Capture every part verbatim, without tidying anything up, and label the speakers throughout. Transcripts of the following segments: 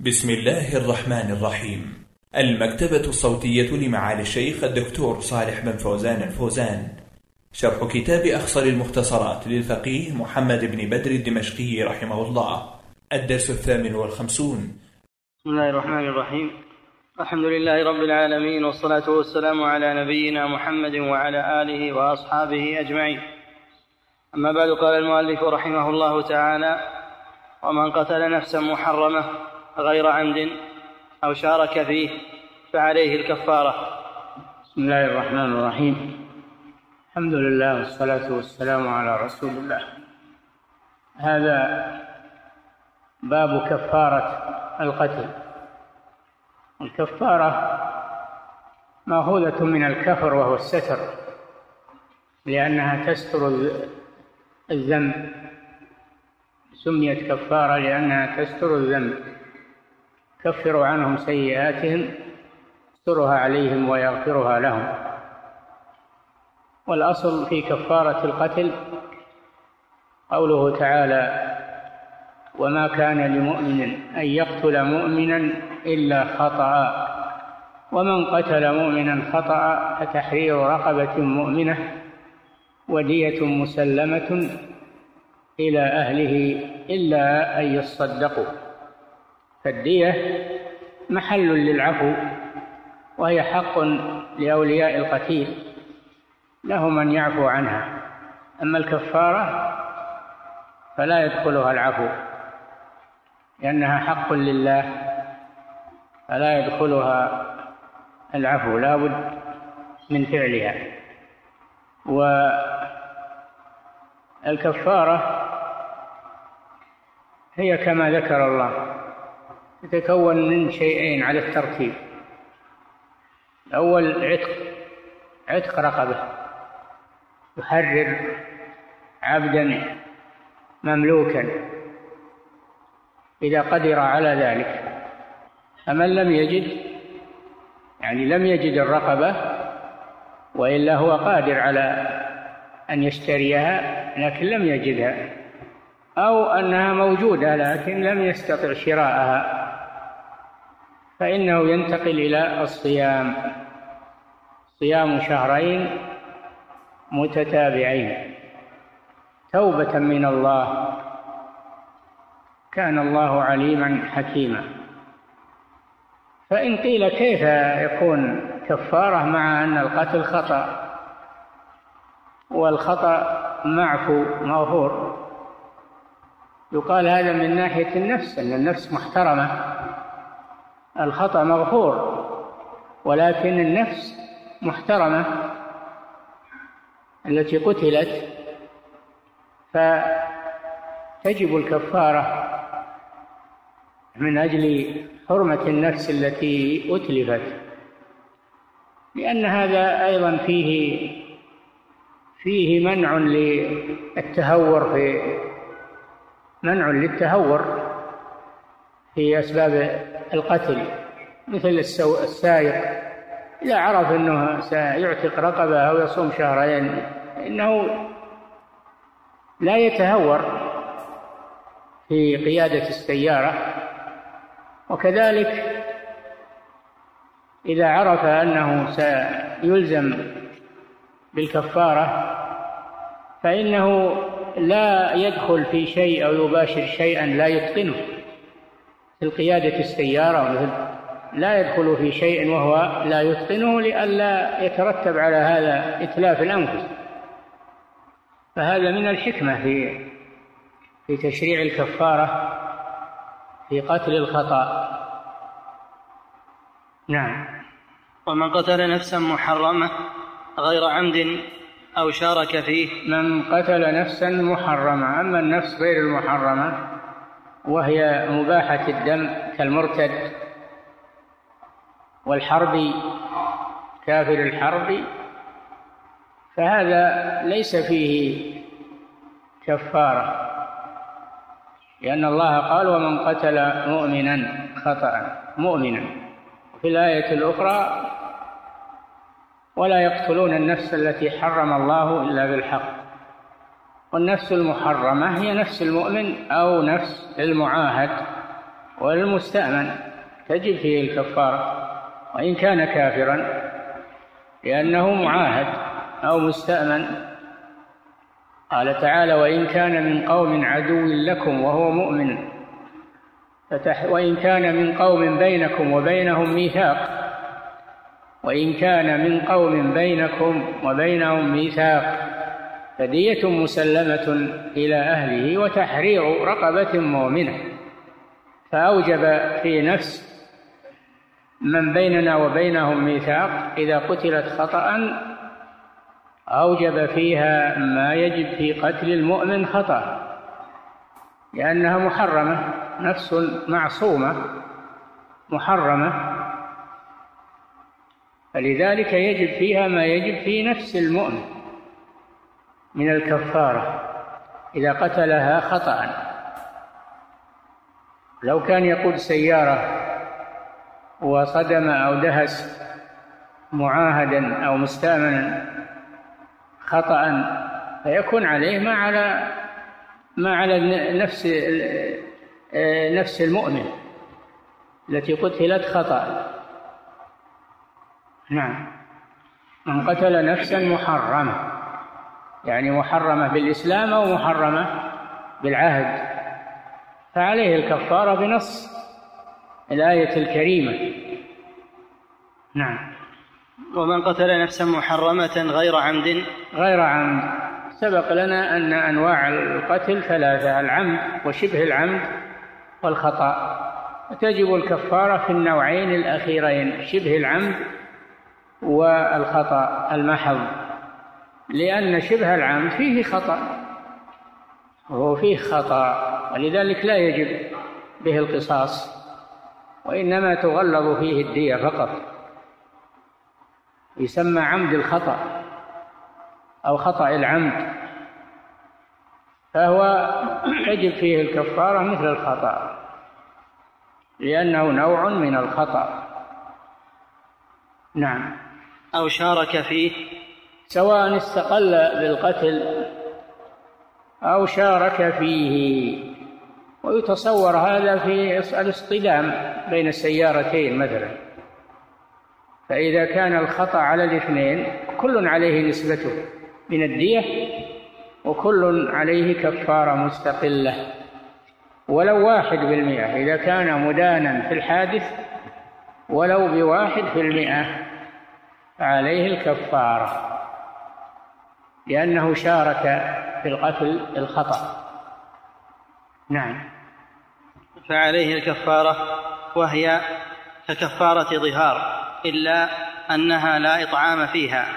Speaker 1: بسم الله الرحمن الرحيم. المكتبة الصوتية لمعالي الشيخ الدكتور صالح بن فوزان الفوزان، شرح كتاب أخصر المختصرات للفقيه محمد بن بدر الدمشقي رحمه الله، الدرس الثامن والخمسون.
Speaker 2: بسم الله الرحمن الرحيم. الحمد لله رب العالمين، والصلاة والسلام على نبينا محمد وعلى آله وأصحابه أجمعين. أما بعد، قال المؤلف رحمه الله تعالى: ومن قتل نفسا محرمة غير عمد أو شارك فيه فعليه الكفارة.
Speaker 3: بسم الله الرحمن الرحيم. الحمد لله والصلاة والسلام على رسول الله. هذا باب كفارة القتل. الكفارة مأخوذة من الكفر وهو الستر، لأنها تستر الذنب، سميت كفارة لأنها تستر الذنب، كفر عنهم سيئاتهم يسترها عليهم ويغفرها لهم. والأصل في كفارة القتل قوله تعالى: وما كان لمؤمن أن يقتل مؤمنا إلا خطأ، ومن قتل مؤمنا خطأ فتحرير رقبة مؤمنة ودية مسلمة إلى أهله إلا أن يصدقوا. فالدية محل للعفو، وهي حق لأولياء القتيل، لهم أن يعفو عنها. أما الكفارة فلا يدخلها العفو، لأنها حق لله، فلا يدخلها العفو، لا بد من فعلها. والكفارة هي كما ذكر الله، تتكون من شيئين على الترتيب. الأول عتق عتق رقبة، يحرر عبدا مملوكا إذا قدر على ذلك. فمن لم يجد، يعني لم يجد الرقبة وإلا هو قادر على أن يشتريها لكن لم يجدها، أو أنها موجودة لكن لم يستطع شراءها، فإنه ينتقل إلى الصيام، صيام شهرين متتابعين توبة من الله، كان الله عليما حكيما. فإن قيل كيف يكون كفارة مع أن القتل خطأ والخطأ معفو مغفور؟ يقال هذا من ناحية النفس، أن النفس محترمة، الخطأ مغفور ولكن النفس محترمة التي قتلت، فتجب الكفارة من أجل حرمة النفس التي أتلفت، لأن هذا أيضا فيه فيه منع للتهور في منع للتهور في أسباب القتل، مثل السائق إذا عرف أنه سيعتق رقبة أو يصوم شهرين إنه لا يتهور في قيادة السيارة. وكذلك إذا عرف أنه سيلزم بالكفارة فإنه لا يدخل في شيء أو يباشر شيئا لا يتقنه، في قيادة السيارة مثل لا يدخل في شيء وهو لا يتقنه لئلا يترتب على هذا إتلاف الأنفس. فهذا من الحكمة في في تشريع الكفارة في قتل الخطأ. نعم.
Speaker 2: ومن قتل نفسا محرمة غير عمد أو شارك فيه.
Speaker 3: من قتل نفسا محرمة، أما النفس غير المحرمة وهي مباحة الدم كالمرتد والحربي، كافر الحرب، فهذا ليس فيه كفارة، لأن الله قال: ومن قتل مؤمنا خطأ مؤمنا. في الآية الأخرى: ولا يقتلون النفس التي حرم الله إلا بالحق. والنفس المحرمة هي نفس المؤمن أو نفس المعاهد والمستأمن تجب فيه الكفارة وإن كان كافرا، لأنه معاهد أو مستأمن. قال تعالى: وإن كان من قوم عدو لكم وهو مؤمن وإن كان من قوم بينكم وبينهم ميثاق وإن كان من قوم بينكم وبينهم ميثاق فدية مسلمة إلى أهله وتحرير رقبة مؤمنة. فأوجب في نفس من بيننا وبينهم ميثاق إذا قتلت خطأ أوجب فيها ما يجب في قتل المؤمن خطأ، لأنها محرمة، نفس معصومة محرمة، فلذلك يجب فيها ما يجب في نفس المؤمن من الكفارة إذا قتلها خطأ. لو كان يقود سيارة وصدم أو دهس معاهدا أو مستأمنا خطأ فيكون عليه ما على ما على نفس نفس المؤمن التي قتلت خطأ. نعم. من قتل نفسا محرمة، يعني محرمة بالإسلام أو محرمة بالعهد، فعليه الكفارة بنص الآية الكريمة. نعم.
Speaker 2: ومن قتل نفسا محرمة غير عمد
Speaker 3: غير عمد سبق لنا أن أنواع القتل ثلاثة: العمد وشبه العمد والخطأ، وتجب الكفارة في النوعين الأخيرين، شبه العمد والخطأ المحض، لأن شبه العمد فيه خطأ وهو فيه خطأ، ولذلك لا يجب به القصاص، وإنما تغلظ فيه الدية فقط، يسمى عمد الخطأ أو خطأ العمد، فهو يجب فيه الكفارة مثل الخطأ لأنه نوع من الخطأ. نعم.
Speaker 2: أو شارك فيه،
Speaker 3: سواء استقل بالقتل أو شارك فيه، ويتصور هذا في الاصطدام بين السيارتين مثلا، فإذا كان الخطأ على الاثنين كل عليه نسبته من الدية وكل عليه كفارة مستقلة ولو واحد بالمئة، إذا كان مدانا في الحادث ولو بواحد في المئة فعليه الكفارة لأنه شارك في القتل الخطأ. نعم.
Speaker 2: فعليه الكفارة، وهي ككفارة ظهار إلا أنها لا إطعام فيها.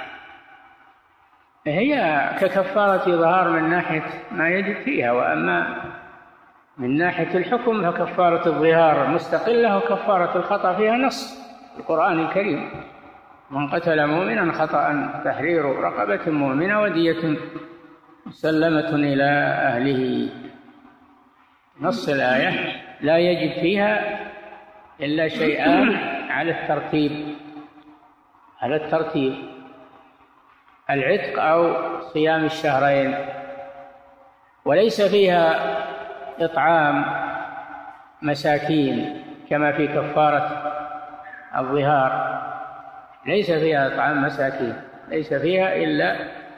Speaker 3: هي ككفارة ظهار من ناحية ما يجب فيها، وأما من ناحية الحكم فكفارة الظهار مستقلة وكفارة الخطأ فيها نص القرآن الكريم: من قتل مؤمنا خطأ تحرير رقبة مؤمنة ودية مسلمة إلى أهله. نص الآية لا يجب فيها إلا شيئان على الترتيب على الترتيب العتق أو صيام الشهرين، وليس فيها إطعام مساكين كما في كفارة الظهار، ليس فيها إطعام مساكين، ليس فيها إلا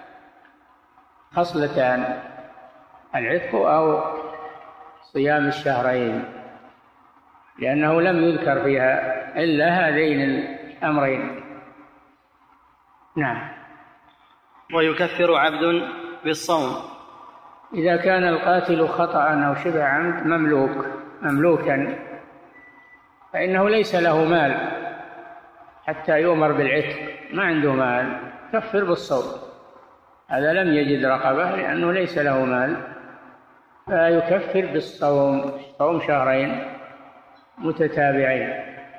Speaker 3: خصلتان: العتق أو صيام الشهرين، لأنه لم يذكر فيها إلا هذين الأمرين. نعم.
Speaker 2: ويكفر عبد بالصوم
Speaker 3: إذا كان القاتل خطأ أو شبه عمد مملوك مملوكا فإنه ليس له مال حتى يؤمر بالعتق، ما عنده مال، كفر بالصوم. هذا لم يجد رقبة لأنه ليس له مال، فيكفر بالصوم، صوم شهرين متتابعين،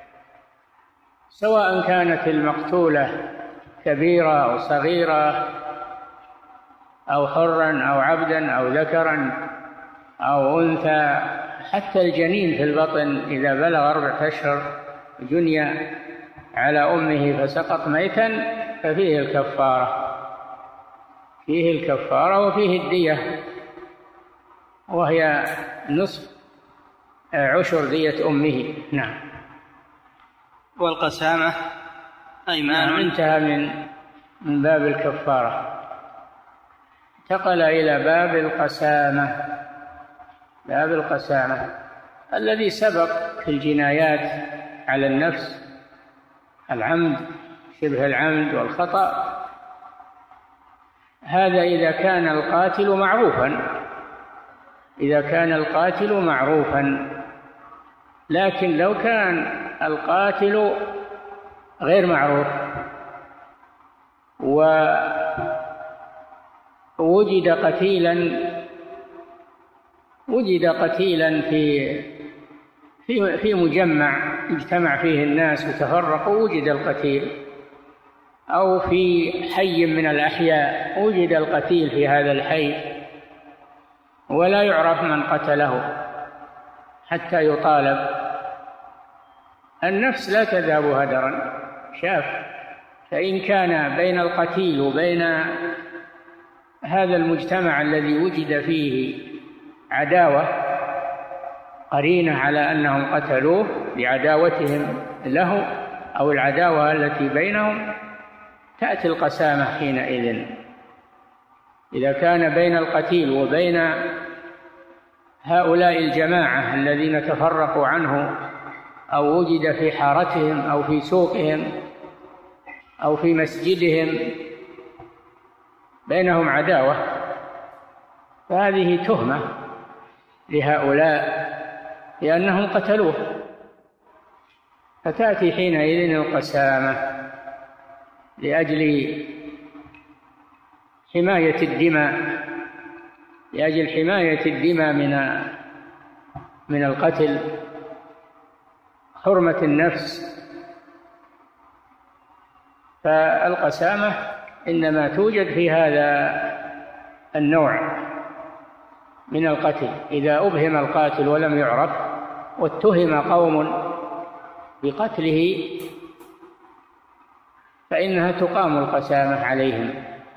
Speaker 3: سواء كانت المقتولة كبيرة أو صغيرة أو حرا أو عبدا أو ذكرا أو أنثى. حتى الجنين في البطن إذا بلغ أربعة أشهر جني على أمه فسقط ميتا ففيه الكفارة، فيه الكفارة وفيه الدية، وهي نصف عشر دية أمه. نعم.
Speaker 2: والقسامة أيمان.
Speaker 3: نعم. انتهى من من باب الكفارة، انتقل إلى باب القسامة. باب القسامة الذي سبق في الجنايات على النفس، العمد، شبه العمد، والخطأ، هذا إذا كان القاتل معروفا، إذا كان القاتل معروفا. لكن لو كان القاتل غير معروف ووجد قتيلا وجد قتيلا في في في مجمع اجتمع فيه الناس وتفرقوا، وجد القتيل، أو في حي من الأحياء وجد القتيل في هذا الحي ولا يعرف من قتله حتى يطالب، النفس لا تذهب هدرا. شاف، فإن كان بين القتيل وبين هذا المجتمع الذي وجد فيه عداوة قرينة على أنهم قتلوه لعداوتهم له أو العداوة التي بينهم، تأتي القسامة حينئذ. إذا كان بين القتيل وبين هؤلاء الجماعة الذين تفرقوا عنه، أو وجد في حارتهم أو في سوقهم أو في مسجدهم بينهم عداوة، فهذه تهمة لهؤلاء لأنهم قتلوه، فتأتي حينئذ القسامة لأجل حماية الدماء، لأجل حماية الدماء من من القتل، حرمة النفس. فالقسامة إنما توجد في هذا النوع من القتل، إذا أبهم القاتل ولم يعرف واتهم قوم بقتله فإنها تقام القسامة عليهم.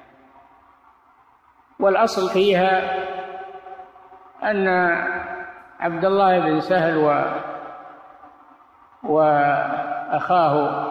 Speaker 3: والأصل فيها أن عبد الله بن سهل و وأخاه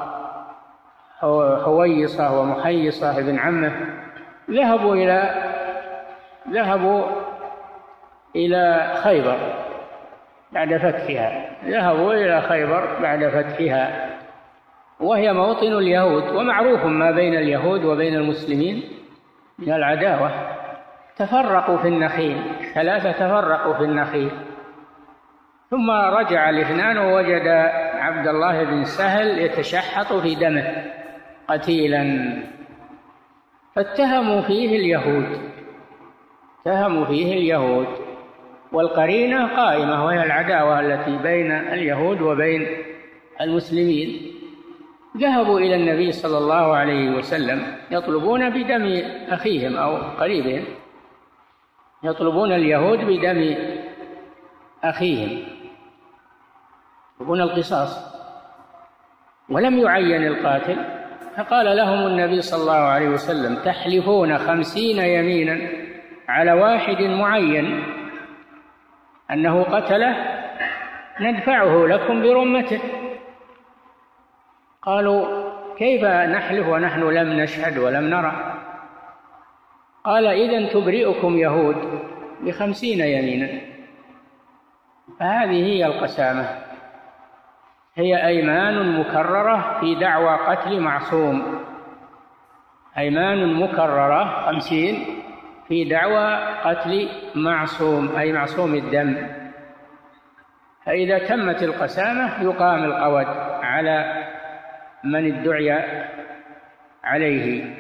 Speaker 3: حويصة ومحيصة بن عمه ذهبوا إلى ذهبوا إلى خيبر بعد فتحها ذهبوا إلى خيبر بعد فتحها وهي موطن اليهود، ومعروف ما بين اليهود وبين المسلمين من العداوة. تفرقوا في النخيل، ثلاثة تفرقوا في النخيل، ثم رجع الاثنان ووجد عبد الله بن سهل يتشحط في دمه قتيلا، فاتهموا فيه اليهود اتهموا فيه اليهود والقرينة قائمة وهي العداوة التي بين اليهود وبين المسلمين. ذهبوا إلى النبي صلى الله عليه وسلم يطلبون بدم أخيهم أو قريبهم، يطلبون اليهود بدم أخيهم، يطلبون القصاص، ولم يعين القاتل. فقال لهم النبي صلى الله عليه وسلم: تحلفون خمسين يمينا على واحد معين أنه قتله ندفعه لكم برمته. قالوا: كيف نحلف ونحن لم نشهد ولم نرى؟ قال: إذن تبرئكم يهود بخمسين يمينا. فهذه هي القسامة، هي أيمان مكررة في دعوى قتل معصوم، أيمان مكررة خمسين في دعوى قتل معصوم أي معصوم الدم. فإذا تمت القسامة يقام القود على من ادعي عليه،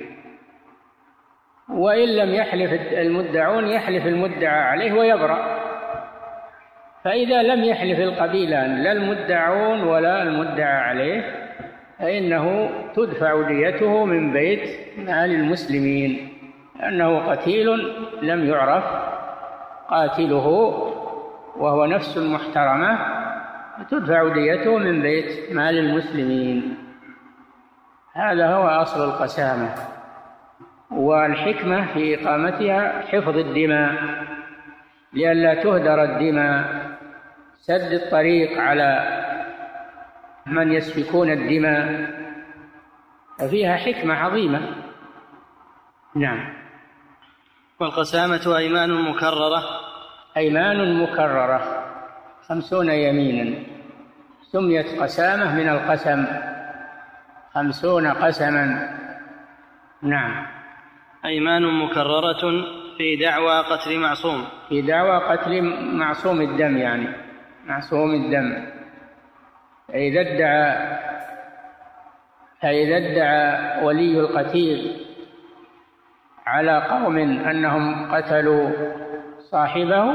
Speaker 3: وإن لم يحلف المدعون يحلف المدعى عليه ويبرأ. فإذا لم يحلف القبيلان لا المدعون ولا المدعى عليه فإنه تدفع ديته من بيت مال المسلمين، لأنه قتيل لم يعرف قاتله وهو نفس محترمة، تدفع ديته من بيت مال المسلمين. هذا هو أصل القسامة، والحكمة في إقامتها حفظ الدماء لئلا تهدر الدماء سد الطريق على من يسفكون الدماء، ففيها حكمة عظيمة. نعم.
Speaker 2: والقسامة أيمان مكررة.
Speaker 3: أيمان مكررة خمسون يمينا، سميت قسامة من القسم، خمسون قسما. نعم.
Speaker 2: أيمان مكررة في دعوى قتل معصوم.
Speaker 3: في دعوى قتل معصوم الدم، يعني معصوم الدم. فإذا ادعى فإذا ادعى ولي القتيل على قوم أنهم قتلوا صاحبه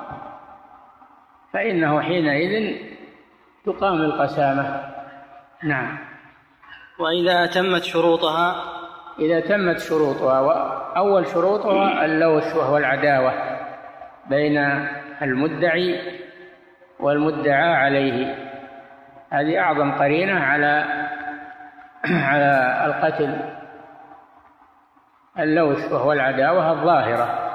Speaker 3: فإنه حينئذ تقام القسامة. نعم.
Speaker 2: وإذا تمت شروطها.
Speaker 3: إذا تمت شروطها، وأول شروطها اللوث وهو العداوة بين المدعي والمدعى عليه، هذه أعظم قرينة على على القتل، اللوث وهو العداوة الظاهرة،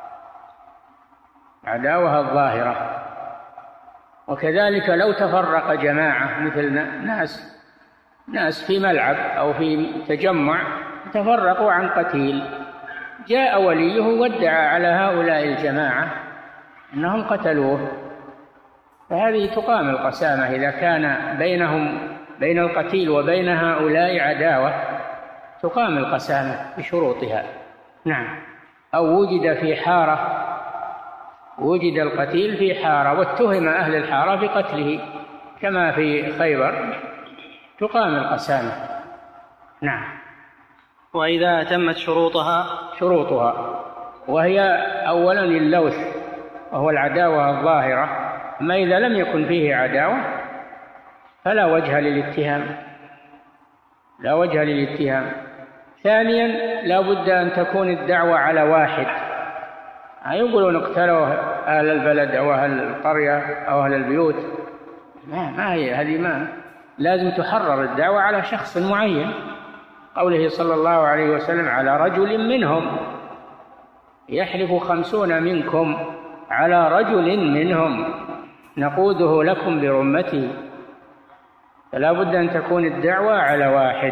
Speaker 3: العداوة الظاهرة. وكذلك لو تفرق جماعة، مثل ناس ناس في ملعب أو في تجمع تفرقوا عن قتيل، جاء وليه وادعى على هؤلاء الجماعة أنهم قتلوه، فهذه تقام القسامة إذا كان بينهم بين القتيل وبين هؤلاء عداوة، تقام القسامة بشروطها. نعم. أو وجد في حارة، وجد القتيل في حارة واتهم أهل الحارة بقتله كما في خيبر، تقام القسامة. نعم.
Speaker 2: وإذا تمت شروطها.
Speaker 3: شروطها وهي أولا اللوث وهو العداوة الظاهرة، أما إذا لم يكن فيه عداوة فلا وجه للاتهام، لا وجه للاتهام. ثانيا لا بد أن تكون الدعوة على واحد، يقولون اقتلوا أهل البلد أو أهل القرية أو أهل البيوت، ما, ما هي هذه، ما لازم تحرر الدعوة على شخص معين. قوله صلى الله عليه وسلم على رجل منهم، يحلف خمسون منكم على رجل منهم نقوده لكم برمته، فلا بد أن تكون الدعوة على واحد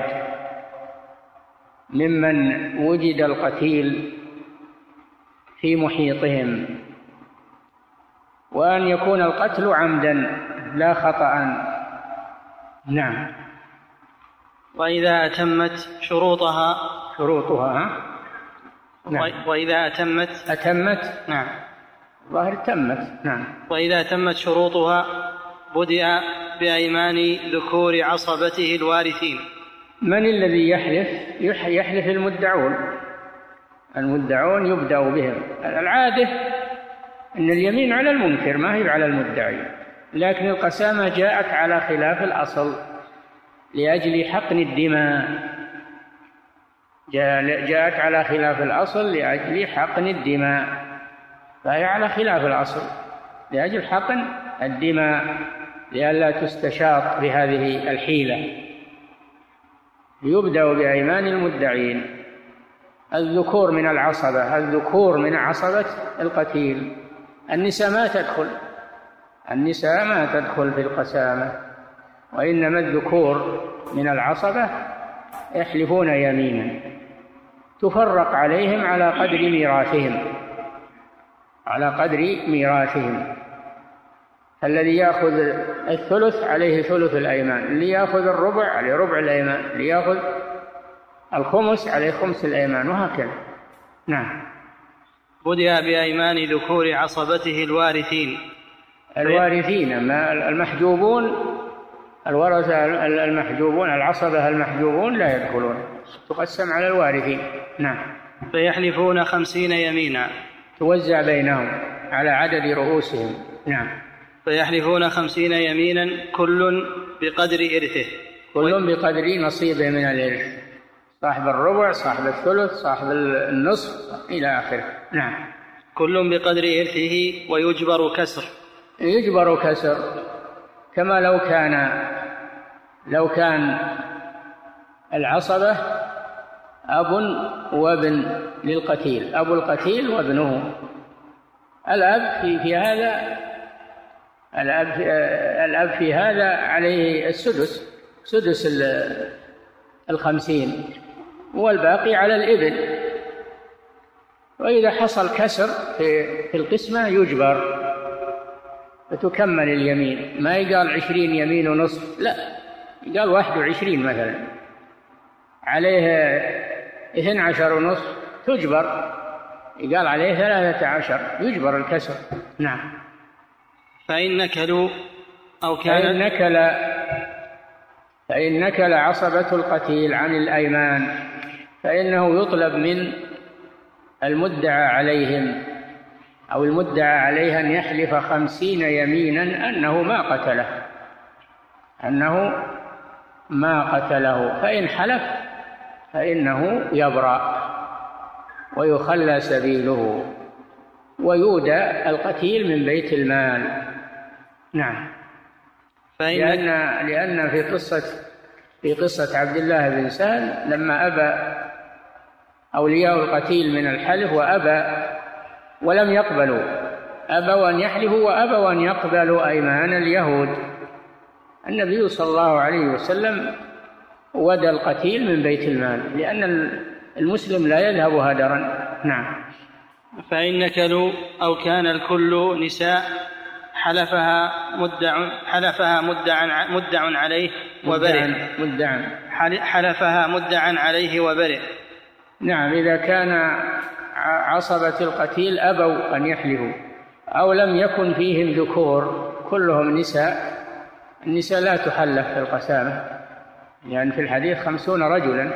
Speaker 3: ممن وجد القتيل في محيطهم، وأن يكون القتل عمدا لا خطأ. نعم.
Speaker 2: وإذا أتمت شروطها.
Speaker 3: شروطها.
Speaker 2: نعم. وإذا أتمت.
Speaker 3: أتمت.
Speaker 2: نعم.
Speaker 3: ظاهر تمت. نعم.
Speaker 2: وإذا تمت شروطها بدأ بأيمان ذكور عصبته الوارثين.
Speaker 3: من الذي يحلف؟ يحلف المدعون، المدعون يبدأ بهم. العادة أن اليمين على المنكر ما هي على المدعي، لكن القسامة جاءت على خلاف الأصل لأجل حقن الدماء، جاءت على خلاف الأصل لأجل حقن الدماء، فهي على خلاف الأصل لأجل حقن الدماء لئلا تستشاط بهذه الحيلة. يبدأ بأيمان المدعين. الذكور من العصبة، الذكور من عصبة القتيل. النساء ما تدخل، النساء ما تدخل في القسامة، وإنما الذكور من العصبة يحلفون يمينا تفرق عليهم على قدر ميراثهم، على قدر ميراثهم. الذي يأخذ الثلث عليه ثلث الأيمان، اللي يأخذ الربع عليه ربع الأيمان، اللي يأخذ الخمس عليه خمس الأيمان، وهكذا. نعم.
Speaker 2: بدأ بأيمان ذكور عصبته الوارثين.
Speaker 3: الوارثين ما المحجوبون، الورثة المحجوبون، العصبة المحجوبون لا يدخلون، تقسم على الوارثين. نعم.
Speaker 2: فيحلفون خمسين يمينا
Speaker 3: توزع بينهم على عدد رؤوسهم. نعم.
Speaker 2: فيحلفون خمسين يمينا كل بقدر إرثه،
Speaker 3: كل بقدر نصيبه من الإرث، صاحب الربع، صاحب الثلث، صاحب النصف إلى آخره. نعم.
Speaker 2: كل بقدر إرثه ويجبر كسر.
Speaker 3: يجبر كسر، كما لو كان لو كان العصبة أب وابن للقتيل، أبو القتيل وابنه. الأب في, في هذا الأب الأب في هذا عليه السدس، سدس الخمسين، والباقي على الابن. وإذا حصل كسر في القسمة يجبر فتكمل اليمين، ما يقال عشرين يمين ونصف، لا، يقال واحد وعشرين مثلا، عليه اثنى عشر ونصف تجبر، يقال عليه ثلاثة عشر يجبر الكسر. نعم.
Speaker 2: فإن نكلوا أو كان
Speaker 3: فإن نكل فإن نكل عصبة القتيل عن الأيمان فإنه يطلب من المدعى عليهم أو المدعى عليه أن يحلف خمسين يمينا أنه ما قتله أنه ما قتله فإن حلف فإنه يبرأ ويخلى سبيله ويودى القتيل من بيت المال. نعم. لأن لأن في قصة في قصة عبد الله بن سهل لما أبى أولياء القتيل من الحلف وأبى ولم يقبلوا، أبوا أن يحلفوا وأبوا أن يقبلوا أيمان اليهود، النبي صلى الله عليه وسلم ودى القتيل من بيت المال لأن المسلم لا يذهب هدرا. نعم.
Speaker 2: فإن نكلوا أو كان الكل نساء حلفها مدع حلفها مدع مدع عليه وبرئ
Speaker 3: مدع
Speaker 2: حلفها مدع عليه وبرئ.
Speaker 3: نعم. إذا كان عصبة القتيل أبوا أن يحلفوا أو لم يكن فيهم ذكور كلهم نساء، النساء لا تحلف في القسامة، يعني في الحديث خمسون رجلا،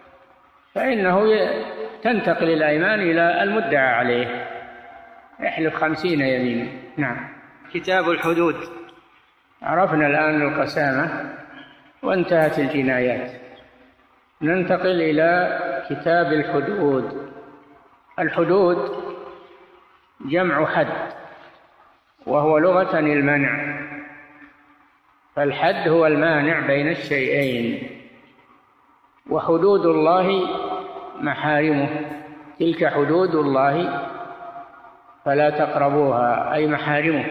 Speaker 3: فإنه تنتقل الأيمان إلى المدعى عليه يحلف خمسين يمينا. نعم.
Speaker 2: كتاب الحدود.
Speaker 3: عرفنا الآن القسامة وانتهت الجنايات، ننتقل إلى كتاب الحدود. الحدود جمع حد، وهو لغة المنع، فالحد هو المانع بين الشيئين، وحدود الله محارمه، تلك حدود الله فلا تقربوها، أي محارمه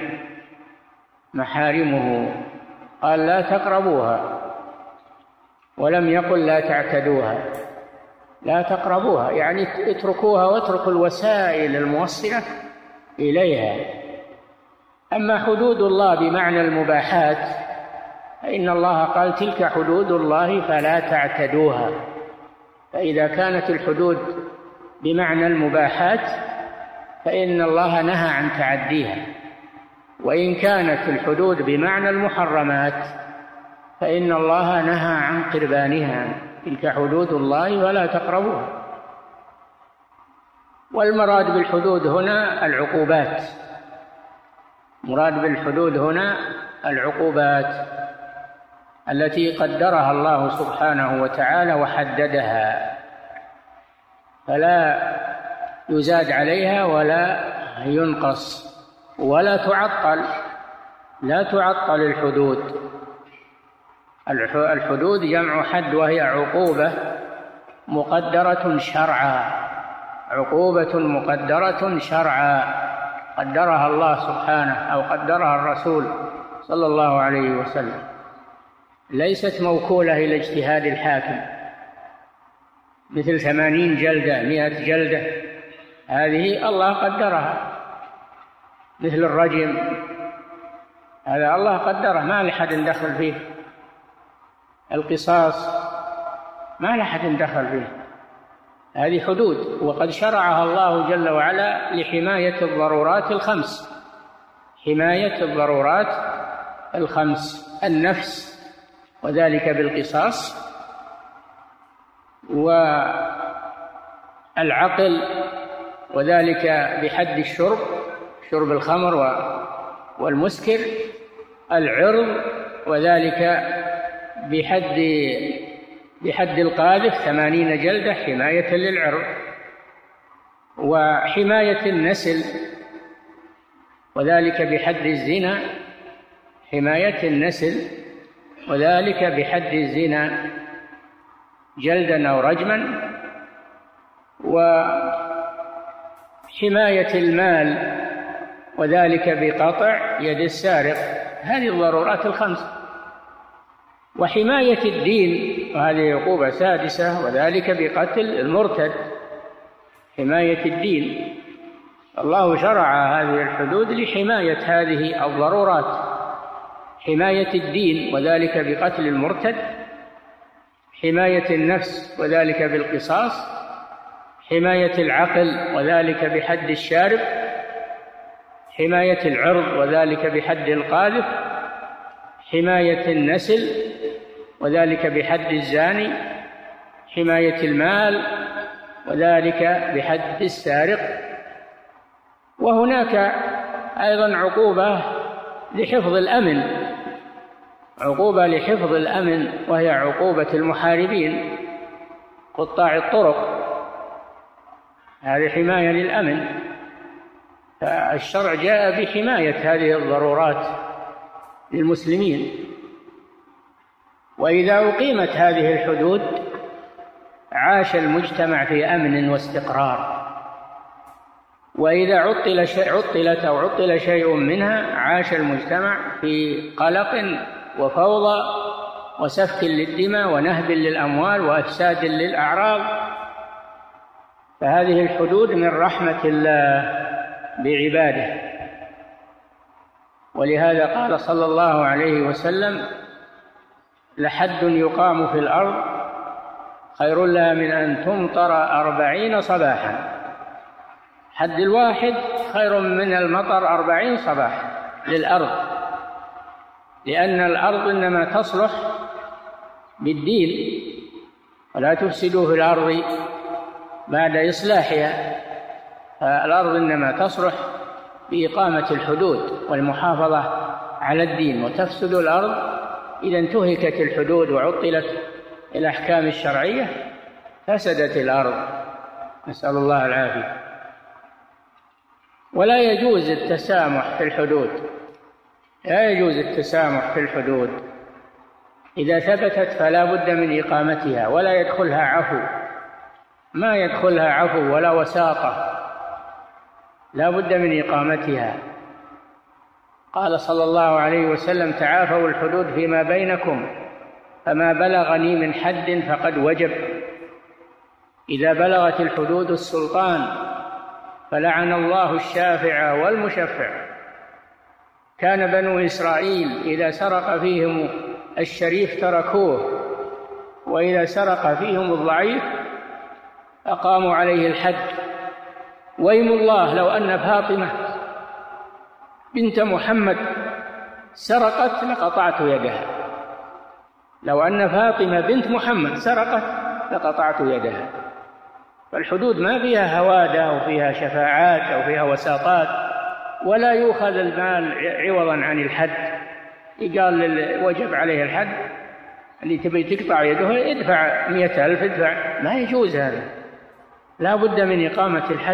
Speaker 3: محارمه قال لا تقربوها، ولم يقل لا تعتدوها، لا تقربوها يعني اتركوها واتركوا الوسائل الموصلة إليها. أما حدود الله بمعنى المباحات فإن الله قال تلك حدود الله فلا تعتدوها، فإذا كانت الحدود بمعنى المباحات فإن الله نهى عن تعديها، وإن كانت الحدود بمعنى المحرمات فإن الله نهى عن قربانها، تلك حدود الله ولا تقربوها. والمراد بالحدود هنا العقوبات، مراد بالحدود هنا العقوبات التي قدرها الله سبحانه وتعالى وحددها، فلا يزاد عليها ولا ينقص ولا تعطل، لا تعطل الحدود. الحدود جمع حد، وهي عقوبة مقدرة شرعا، عقوبة مقدرة شرعا قدرها الله سبحانه أو قدرها الرسول صلى الله عليه وسلم، ليست موكولة إلى اجتهاد الحاكم، مثل ثمانين جلدة مئة جلدة، هذه الله قدرها. مثل الرجم، هذا الله قدره ما لحد دخل فيه. القصاص ما لحد دخل فيه، هذه حدود وقد شرعها الله جل وعلا لحماية الضرورات الخمس، حماية الضرورات الخمس: النفس وذلك بالقصاص، والعقل وذلك بحد الشرب، شرب الخمر والمسكر، العرض وذلك بحد بحد القاذف ثمانين جلدة حماية للعرض، وحماية النسل وذلك بحد الزنا، حماية النسل وذلك بحد الزنا جلدا أو رجما، وحماية المال وذلك بقطع يد السارق هذه الضرورات الخمس. وحماية الدين، وهذه عقوبة سادسة، وذلك بقتل المرتد. حماية الدين، الله شرع هذه الحدود لحماية هذه الضرورات: حماية الدين وذلك بقتل المرتد، حماية النفس وذلك بالقصاص، حماية العقل وذلك بحد الشارب، حماية العرض وذلك بحد القاذف، حماية النسل وذلك بحد الزاني، حماية المال وذلك بحد السارق. وهناك أيضا عقوبة لحفظ الأمن، عقوبة لحفظ الأمن، وهي عقوبة المحاربين قطاع الطرق، هذه حماية للأمن. فالشرع جاء بحماية هذه الضرورات للمسلمين. وإذا أقيمت هذه الحدود عاش المجتمع في أمن واستقرار، وإذا عطل شيء عطلت أو عطل شيء منها عاش المجتمع في قلق وفوضى وسفك للدماء ونهب للأموال وإفساد للأعراض. فهذه الحدود من رحمة الله بعباده، ولهذا قال صلى الله عليه وسلم: لحد يقام في الأرض خير لها من أن تمطر أربعين صباحا. حد الواحد خير من المطر أربعين صباحا للأرض، لأن الأرض إنما تصلح بالدين، ولا تفسدوا في الأرض بعد إصلاحها. فالأرض إنما تصلح بإقامة الحدود والمحافظة على الدين، وتفسد الأرض إذا انتهكت الحدود وعطلت الأحكام الشرعية، فسدت الأرض، نسأل الله العافية. ولا يجوز التسامح في الحدود، لا يجوز التسامح في الحدود. إذا ثبتت فلا بد من إقامتها، ولا يدخلها عفو، ما يدخلها عفو ولا وساطة، لا بد من إقامتها. قال صلى الله عليه وسلم: تعافوا الحدود فيما بينكم، فما بلغني من حد فقد وجب. إذا بلغت الحدود السلطان فلعن الله الشافع والمشفع. كان بنو إسرائيل إذا سرق فيهم الشريف تركوه، وإذا سرق فيهم الضعيف أقاموا عليه الحد. ويم الله لو أن فاطمة بنت محمد سرقت لقطعت يدها، لو أن فاطمة بنت محمد سرقت لقطعت يدها. فالحدود ما فيها هوادة وفيها شفاعات أو فيها وساطات، ولا يؤخذ المال عوضا عن الحد. يقال وجب عليه الحد، اللي تبي تقطع يده ادفع مئة ألف ادفع، ما يجوز هذا، لا بد من إقامة الحد.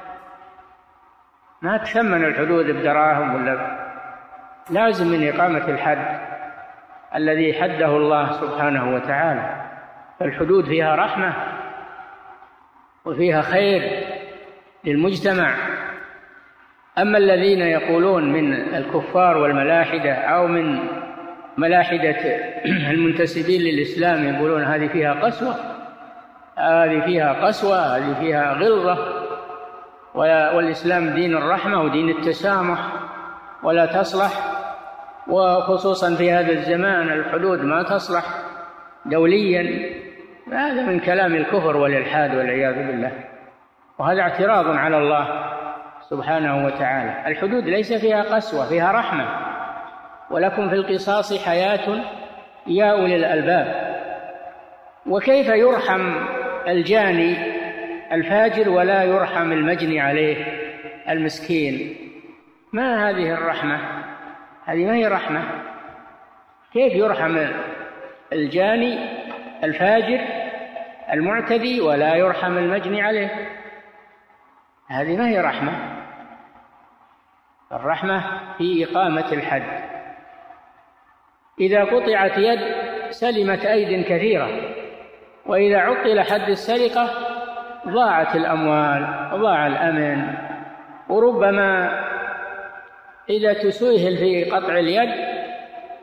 Speaker 3: ما تثمن الحدود بدراهم ولا، لازم من إقامة الحد الذي حده الله سبحانه وتعالى. فالحدود فيها رحمة وفيها خير للمجتمع. أما الذين يقولون من الكفار والملاحدة أو من ملاحدة المنتسبين للإسلام يقولون هذه فيها قسوة، هذه فيها قسوة، هذه فيها غلظة، والإسلام دين الرحمة ودين التسامح، ولا تصلح، وخصوصا في هذا الزمان الحدود ما تصلح دوليا. هذا من كلام الكفر والإلحاد والعياذ بالله، وهذا اعتراض على الله سبحانه وتعالى. الحدود ليس فيها قسوة، فيها رحمة. ولكم في القصاص حياة يا أولي الألباب. وكيف يرحم الجاني الفاجر ولا يرحم المجني عليه المسكين؟ ما هذه الرحمة؟ هذه ما هي رحمة. كيف يرحم الجاني الفاجر المعتدي ولا يرحم المجني عليه؟ هذه ما هي رحمة. الرحمة في إقامة الحد. إذا قطعت يد سلمت أيد كثيرة، وإذا عطل حد السرقة ضاعت الأموال وضاع الأمن. وربما إذا تسهل في قطع اليد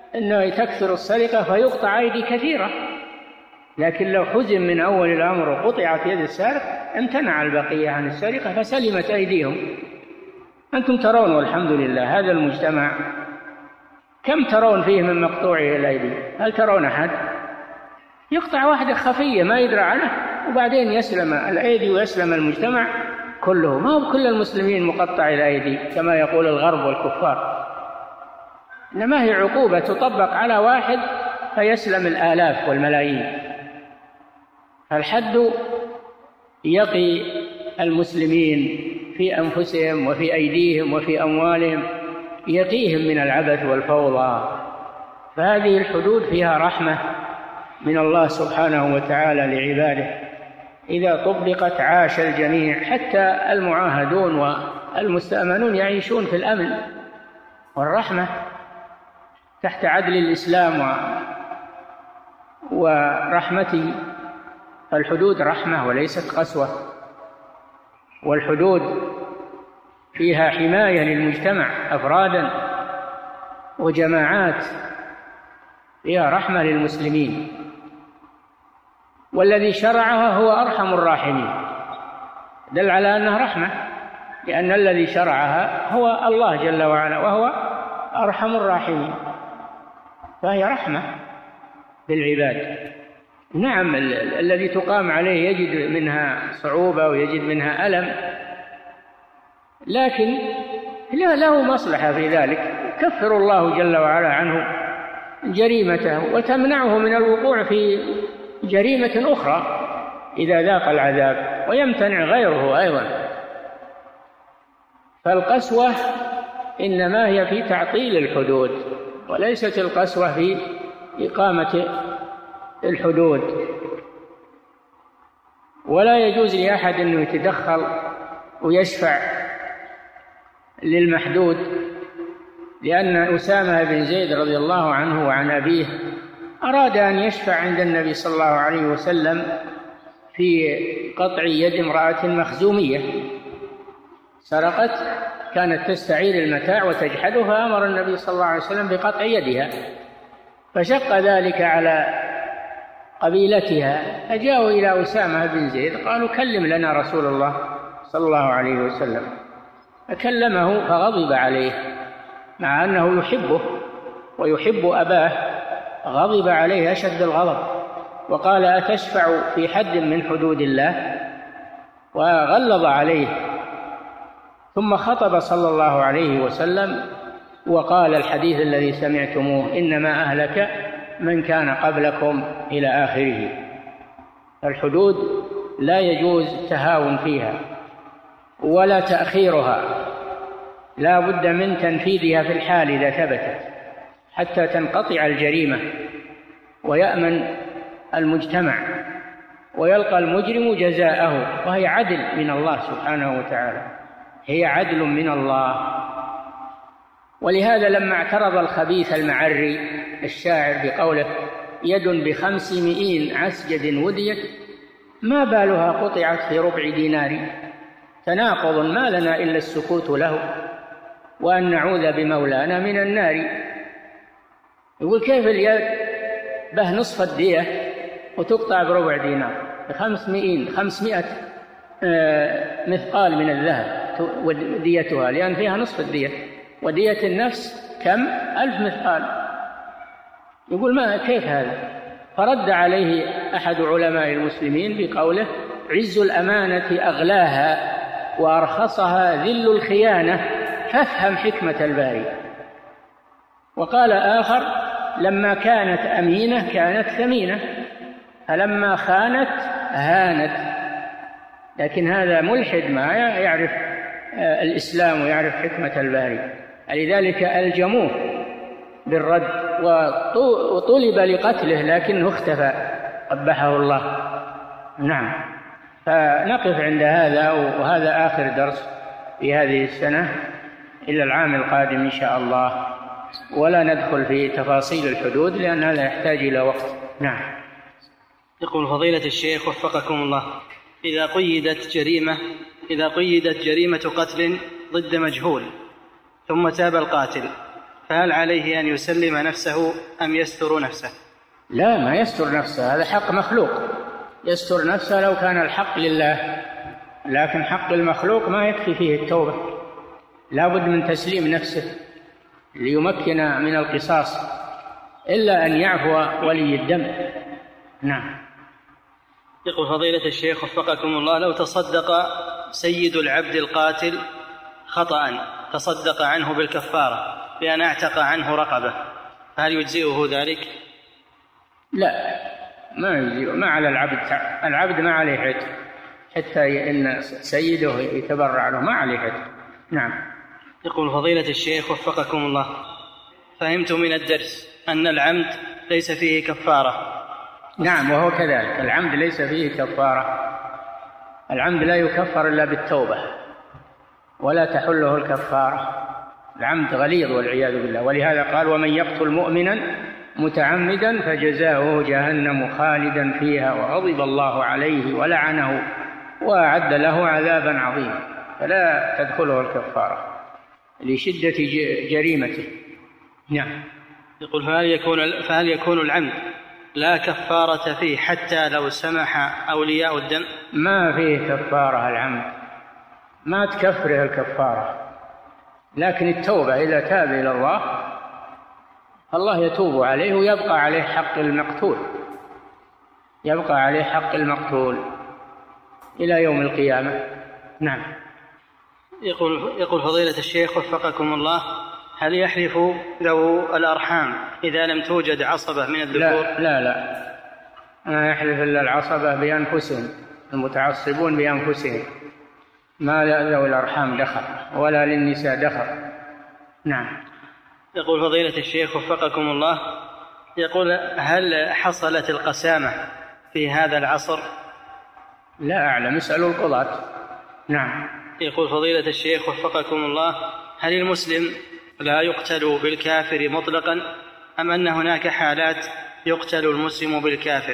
Speaker 3: أنه تكثر السرقة فيقطع أيدي كثيرة، لكن لو حزم من أول الأمر وقطعت يد السارق امتنع البقية عن السرقة فسلمت أيديهم. أنتم ترون والحمد لله هذا المجتمع كم ترون فيه من مقطوعه الأيدي؟ هل ترون أحد؟ يقطع واحدة خفية ما يدرى عنه وبعدين يسلم الأيدي ويسلم المجتمع كله. ما هو كل المسلمين مقطع الأيدي كما يقول الغرب والكفار، إنما هي عقوبة تطبق على واحد فيسلم الآلاف والملايين. فالحد يقي المسلمين في أنفسهم وفي أيديهم وفي أموالهم، يقيهم من العبث والفوضى. فهذه الحدود فيها رحمة من الله سبحانه وتعالى لعباده، إذا طبقت عاش الجميع، حتى المعاهدون والمستأمنون يعيشون في الأمن والرحمة تحت عدل الإسلام ورحمته. فالحدود رحمة وليست قسوة، والحدود فيها حماية للمجتمع أفرادا وجماعات، فيها رحمة للمسلمين. والذي شرعها هو أرحم الراحمين، دل على أنها رحمة، لأن الذي شرعها هو الله جل وعلا وهو أرحم الراحمين، فهي رحمة بالعباد. نعم الذي تقام عليه يجد منها صعوبة ويجد منها ألم، لكن له مصلحة في ذلك، يكفر الله جل وعلا عنه جريمته وتمنعه من الوقوع في جريمة أخرى إذا ذاق العذاب، ويمتنع غيره أيضا. فالقسوة إنما هي في تعطيل الحدود، وليست القسوة في إقامة الحدود. ولا يجوز لأحد أن يتدخل ويشفع للمحدود، لأن أسامة بن زيد رضي الله عنه وعن أبيه أراد أن يشفع عند النبي صلى الله عليه وسلم في قطع يد امرأة مخزومية سرقت، كانت تستعير المتاع وتجحده، فأمر النبي صلى الله عليه وسلم بقطع يدها، فشق ذلك على قبيلتها، فجاءوا إلى أسامة بن زيد قالوا كلم لنا رسول الله صلى الله عليه وسلم، فكلمه فغضب عليه مع أنه يحبه ويحب أباه، غضب عليه أشد الغضب وقال أتشفع في حد من حدود الله؟ وغلظ عليه. ثم خطب صلى الله عليه وسلم وقال الحديث الذي سمعتموه إنما أهلك من كان قبلكم إلى آخره. الحدود لا يجوز التهاون فيها ولا تأخيرها، لا بد من تنفيذها في الحال إذا ثبتت حتى تنقطع الجريمة ويأمن المجتمع ويلقى المجرم جزاءه، وهي عدل من الله سبحانه وتعالى، هي عدل من الله. ولهذا لما اعترض الخبيث المعري الشاعر بقوله يد بخمسمائين عسجد وديت ما بالها قطعت في ربع دينار، تناقض ما لنا إلا السكوت له وأن نعوذ بمولانا من النار. يقول كيف اليد به نصف الدية وتقطع بربع دينار؟ بخمسمائين خمسمائة مثقال من الذهب وديتها، لأن فيها نصف الدية، ودية النفس كم؟ ألف مثقال. يقول ما كيف هذا؟ فرد عليه أحد علماء المسلمين بقوله عز الأمانة أغلاها وأرخصها ذل الخيانة فافهم حكمة الباري. وقال آخر لما كانت أمينة كانت ثمينة، فلما خانت هانت. لكن هذا ملحد ما يعرف الإسلام ويعرف حكمة الباري، لذلك ألجموه بالرد وطلب لقتله لكنه اختفى قبحه الله. نعم، فنقف عند هذا، وهذا آخر درس في هذه السنة إلى العام القادم إن شاء الله، ولا ندخل في تفاصيل الحدود لأن هذا يحتاج إلى وقت. نعم.
Speaker 2: يقول فضيلة الشيخ وفقكم الله، إذا قيدت جريمة إذا قيدت جريمة قتل ضد مجهول ثم تاب القاتل فهل عليه أن يسلم نفسه أم يستر نفسه؟
Speaker 3: لا، ما يستر نفسه، هذا حق مخلوق. يستر نفسه لو كان الحق لله، لكن حق المخلوق ما يكفي فيه التوبة، لا بد من تسليم نفسه ليمكن من القصاص، إلا أن يعفو ولي الدم. نعم.
Speaker 2: يقول فضيلة الشيخ وفقكم الله: لو تصدق سيد العبد القاتل خطأ تصدق عنه بالكفارة بأن اعتق عنه رقبة، فهل يجزئه ذلك؟
Speaker 3: لا، ما يجزئه، ما على العبد، العبد ما عليه عتق حتى إن سيده يتبرع له، ما عليه عتق. نعم.
Speaker 2: يقول فضيلة الشيخ وفقكم الله: فهمت من الدرس أن العمد ليس فيه كفارة.
Speaker 3: نعم، وهو كذلك، العمد ليس فيه كفارة، العمد لا يكفر إلا بالتوبة ولا تحله الكفارة، العمد غليظ والعياذ بالله. ولهذا قال: ومن يقتل مؤمنا متعمدا فجزاؤه جهنم خالدا فيها وغضب الله عليه ولعنه وأعد له عذابا عظيما، فلا تدخله الكفارة لشدة جريمته. نعم.
Speaker 2: يقول: فهل يكون, فهل يكون العمد لا كفارة فيه حتى لو سمح أولياء الدم؟
Speaker 3: ما فيه كفارة العمد، ما تكفره الكفارة، لكن التوبة إذا تاب إلى الله الله يتوب عليه ويبقى عليه حق المقتول، يبقى عليه حق المقتول إلى يوم القيامة. نعم.
Speaker 2: يقول, يقول فضيلة الشيخ وفقكم الله: هل يحلف ذو الأرحام إذا لم توجد عصبة من الذكور؟
Speaker 3: لا لا لا، ما يحلف إلا العصبة بأنفسهم، المتعصبون بأنفسهم، ما ذوي الأرحام دخل ولا للنساء دخل. نعم.
Speaker 2: يقول فضيلة الشيخ وفقكم الله: يقول: هل حصلت القسامة في هذا العصر؟
Speaker 3: لا أعلم، اسألوا القضاة. نعم.
Speaker 2: يقول فضيلة الشيخ وفقكم الله: هل المسلم لا يقتل بالكافر مطلقا أم أن هناك حالات يقتل المسلم بالكافر؟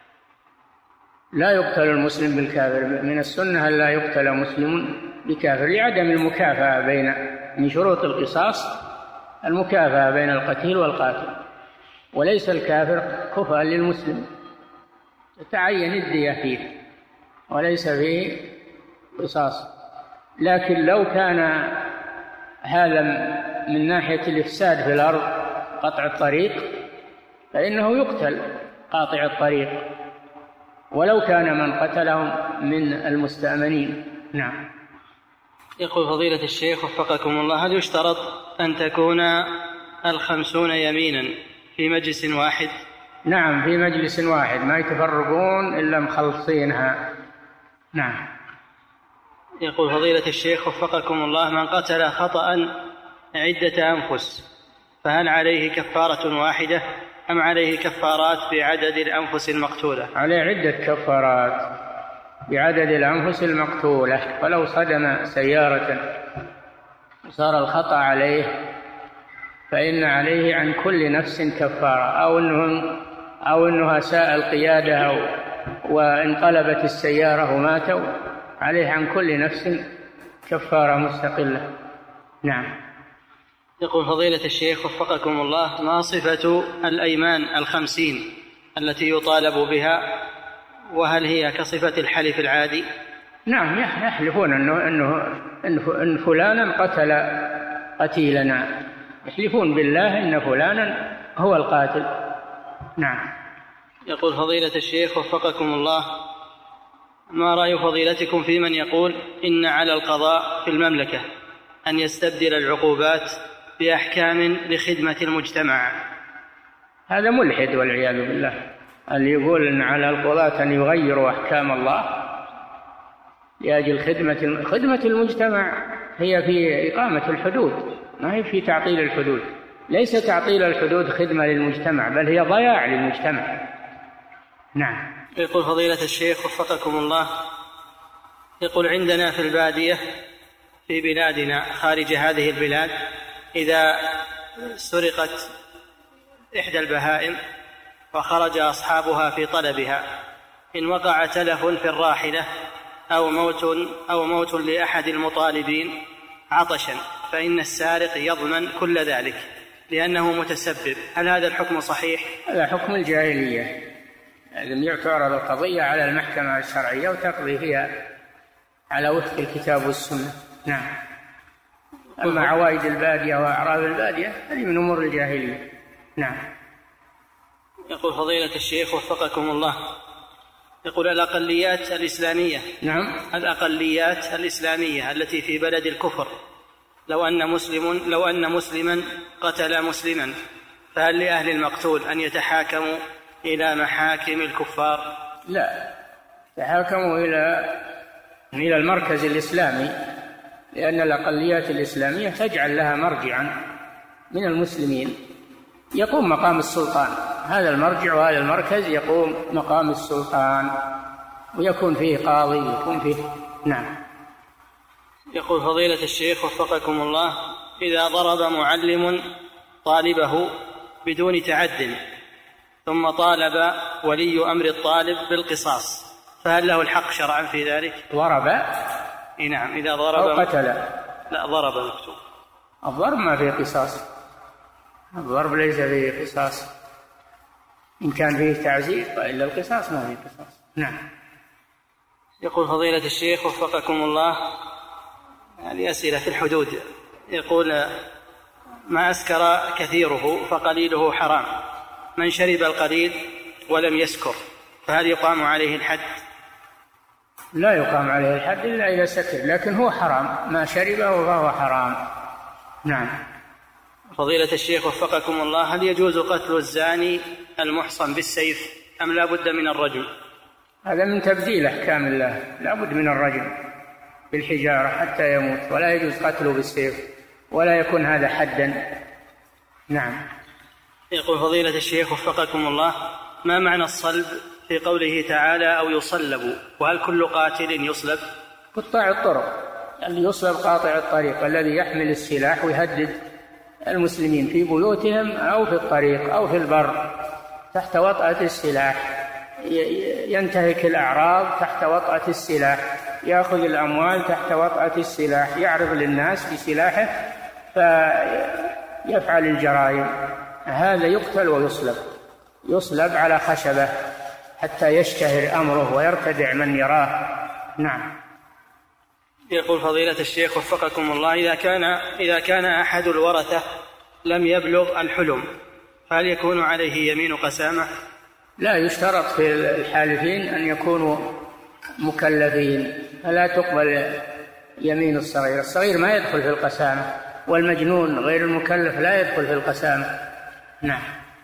Speaker 3: لا يقتل المسلم بالكافر، من السنة أن لا يقتل مسلم بكافر لعدم المكافأة بين، من شروط القصاص المكافأة بين القتيل والقاتل، وليس الكافر كفءا للمسلم، تتعين الدية فيه وليس فيه قصاص. لكن لو كان هذا من ناحية الإفساد في الأرض، قطع الطريق، فإنه يقتل قاطع الطريق ولو كان من قتلهم من المستأمنين. نعم.
Speaker 2: يقول فضيلة الشيخ وفقكم الله: هل يشترط أن تكون الخمسون يمينا في مجلس واحد؟
Speaker 3: نعم، في مجلس واحد، ما يتفرقون إلا مخلصينها. نعم.
Speaker 2: يقول فضيلة الشيخ وفقكم الله: من قتل خطأ عدة أنفس فهل عليه كفارة واحدة أم عليه كفارات بعدد الأنفس المقتولة؟
Speaker 3: عليه عدة كفارات بعدد الأنفس المقتولة، فلو صدم سيارة صار الخطأ عليه فإن عليه عن كل نفس كفارة، أو أنه أو أنها ساء القيادة وانقلبت السيارة وماتوا، عليه عن كل نفس كفارة مستقلة. نعم.
Speaker 2: يقول فضيلة الشيخ وفقكم الله: ما صفة الأيمان الخمسين التي يطالب بها، وهل هي كصفة الحلف العادي؟
Speaker 3: نعم، يحلفون أنه, إنه, إنه إن فلانا قتل قتيلنا، يحلفون بالله إن فلانا هو القاتل. نعم.
Speaker 2: يقول فضيلة الشيخ وفقكم الله: ما رأي فضيلتكم في من يقول إن على القضاء في المملكة أن يستبدل العقوبات بأحكام لخدمة المجتمع؟
Speaker 3: هذا ملحد والعياذ بالله، اللي يقول إن على القضاة أن يغيروا أحكام الله لأجل خدمة خدمة المجتمع، هي في إقامة الحدود، ما هي في تعطيل الحدود. ليس تعطيل الحدود خدمة للمجتمع، بل هي ضياع للمجتمع. نعم.
Speaker 2: يقول فضيلة الشيخ وفقكم الله: يقول عندنا في البادية في بلادنا خارج هذه البلاد، إذا سرقت إحدى البهائم وخرج أصحابها في طلبها، إن وقع تلف في الراحلة أو موت أو موت لأحد المطالبين عطشا، فإن السارق يضمن كل ذلك، لأنه متسبب، هل هذا الحكم صحيح؟
Speaker 3: هذا حكم الجاهلية، لم تعرض القضية على المحكمة الشرعية وتقضي فيها على وفق الكتاب والسنة. نعم. أما عوائد البادية وأعراض البادية هذه من أمور الجاهلية. نعم.
Speaker 2: يقول فضيلة الشيخ وفقكم الله، يقول الأقليات الإسلامية
Speaker 3: نعم
Speaker 2: الأقليات الإسلامية التي في بلد الكفر، لو أن مسلم لو أن مسلما قتل مسلما، فهل لأهل المقتول أن يتحاكموا إلى محاكم الكفار؟
Speaker 3: لا، يتحاكموا إلى إلى المركز الإسلامي، لأن الأقليات الإسلامية تجعل لها مرجعا من المسلمين يقوم مقام السلطان. هذا المرجع وهذا المركز يقوم مقام السلطان، ويكون فيه قاضي يكون فيه. نعم.
Speaker 2: يقول فضيلة الشيخ وفقكم الله، إذا ضرب معلم طالبه بدون تعد ثم طالب ولي أمر الطالب بالقصاص، فهل له الحق شرعا في ذلك؟
Speaker 3: ضرب؟
Speaker 2: نعم. إذا ضرب
Speaker 3: أو قتل؟
Speaker 2: لا، ضرب مكتوب.
Speaker 3: الضرب ما فيه قصاص، الضرب ليس فيه قصاص، إن كان فيه تعزير فإلا القصاص ما فيه قصاص. نعم.
Speaker 2: يقول فضيلة الشيخ وفقكم الله، هذه أسئلة في الحدود. يقول ما أسكر كثيره فقليله حرام، من شرب القليل ولم يسكر فهل يقام عليه الحد؟
Speaker 3: لا يقام عليه الحد إلا إذا سكر، لكن هو حرام، ما شربه فهو حرام. نعم.
Speaker 2: فضيلة الشيخ وفقكم الله، هل يجوز قتل الزاني المحصن بالسيف أم لا بد من الرجم؟
Speaker 3: هذا من تبديل أحكام الله، لا بد من الرجم بالحجارة حتى يموت، ولا يجوز قتله بالسيف، ولا يكون هذا حدا. نعم.
Speaker 2: يقول فضيلة الشيخ وفقكم الله، ما معنى الصلب في قوله تعالى أو يصلبوا، وهل كل قاتل يصلب؟
Speaker 3: قطاع الطرق، اللي يصلب قاطع الطريق الذي يحمل السلاح ويهدد المسلمين في بيوتهم أو في الطريق أو في البر تحت وطأة السلاح، ينتهك الأعراض تحت وطأة السلاح، يأخذ الأموال تحت وطأة السلاح، يعرض للناس بسلاحه فيفعل الجرائم، هذا يقتل ويصلب، يصلب على خشبة حتى يشتهر أمره ويرتدع من يراه. نعم.
Speaker 2: يقول فضيلة الشيخ وفقكم الله، إذا كان إذا كان أحد الورثة لم يبلغ الحلم فهل يكون عليه يمين قسامة؟
Speaker 3: لا، يشترط في الحالفين أن يكونوا مكلفين، فلا تقبل يمين الصغير، الصغير ما يدخل في القسامة، والمجنون غير المكلف لا يدخل في القسامة. نعم.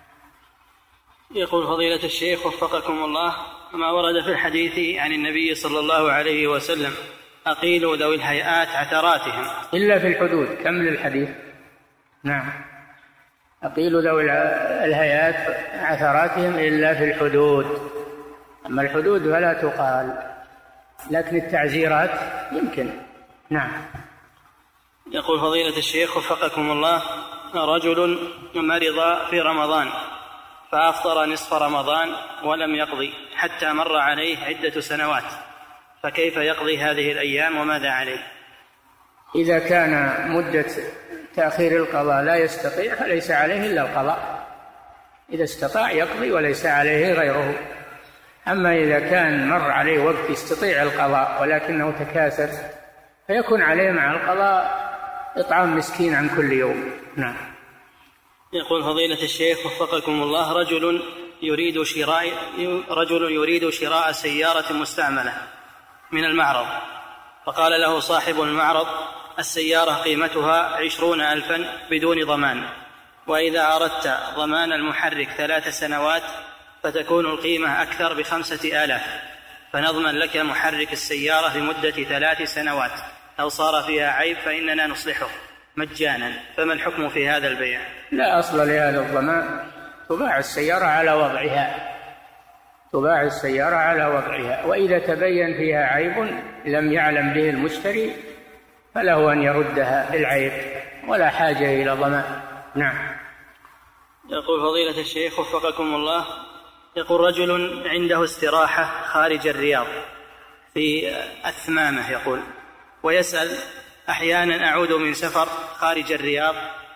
Speaker 2: يقول فضيلة الشيخ وفقكم الله، ما ورد في الحديث عن النبي صلى الله عليه وسلم أقيلوا ذوي الهيئات عثراتهم
Speaker 3: إلا في الحدود، كمل الحديث. نعم. أقيلوا ذوي الهيئات عثراتهم إلا في الحدود، أما الحدود فلا تقال، لكن التعزيرات يمكن. نعم.
Speaker 2: يقول فضيلة الشيخ وفقكم الله، رجل مرض في رمضان فأفطر نصف رمضان ولم يقضي حتى مر عليه عدة سنوات، فكيف يقضي هذه الأيام وماذا عليه؟
Speaker 3: إذا كان مدة تأخير القضاء لا يستطيع فليس عليه إلا القضاء، إذا استطاع يقضي وليس عليه غيره. أما إذا كان مر عليه وقت يستطيع القضاء ولكنه تكاسل فيكون عليه مع القضاء إطعام مسكين عن كل يوم. نعم.
Speaker 2: يقول فضيلة الشيخ وفقكم الله، رجل يريد شراء رجل يريد شراء سيارة مستعملة من المعرض، فقال له صاحب المعرض السيارة قيمتها عشرون ألفا بدون ضمان، وإذا أردت ضمان المحرك ثلاث سنوات فتكون القيمة أكثر بخمسة آلاف، فنضمن لك محرك السيارة لمدة ثلاث سنوات، لو صار فيها عيب فإننا نصلحه مجانا، فما الحكم في هذا البيع؟
Speaker 3: لا أصل لهذا الضمان، تباع السيارة على وضعها، تباع السيارة على وضعها، وإذا تبين فيها عيب لم يعلم به المشتري فله أن يردها بالعيب ولا حاجة إلى ضمان. نعم.
Speaker 2: يقول فضيلة الشيخ وفقكم الله، يقول رجل عنده استراحة خارج الرياض في أثمامة، يقول ويسأل أحيانا أعود من سفر خارج الرياض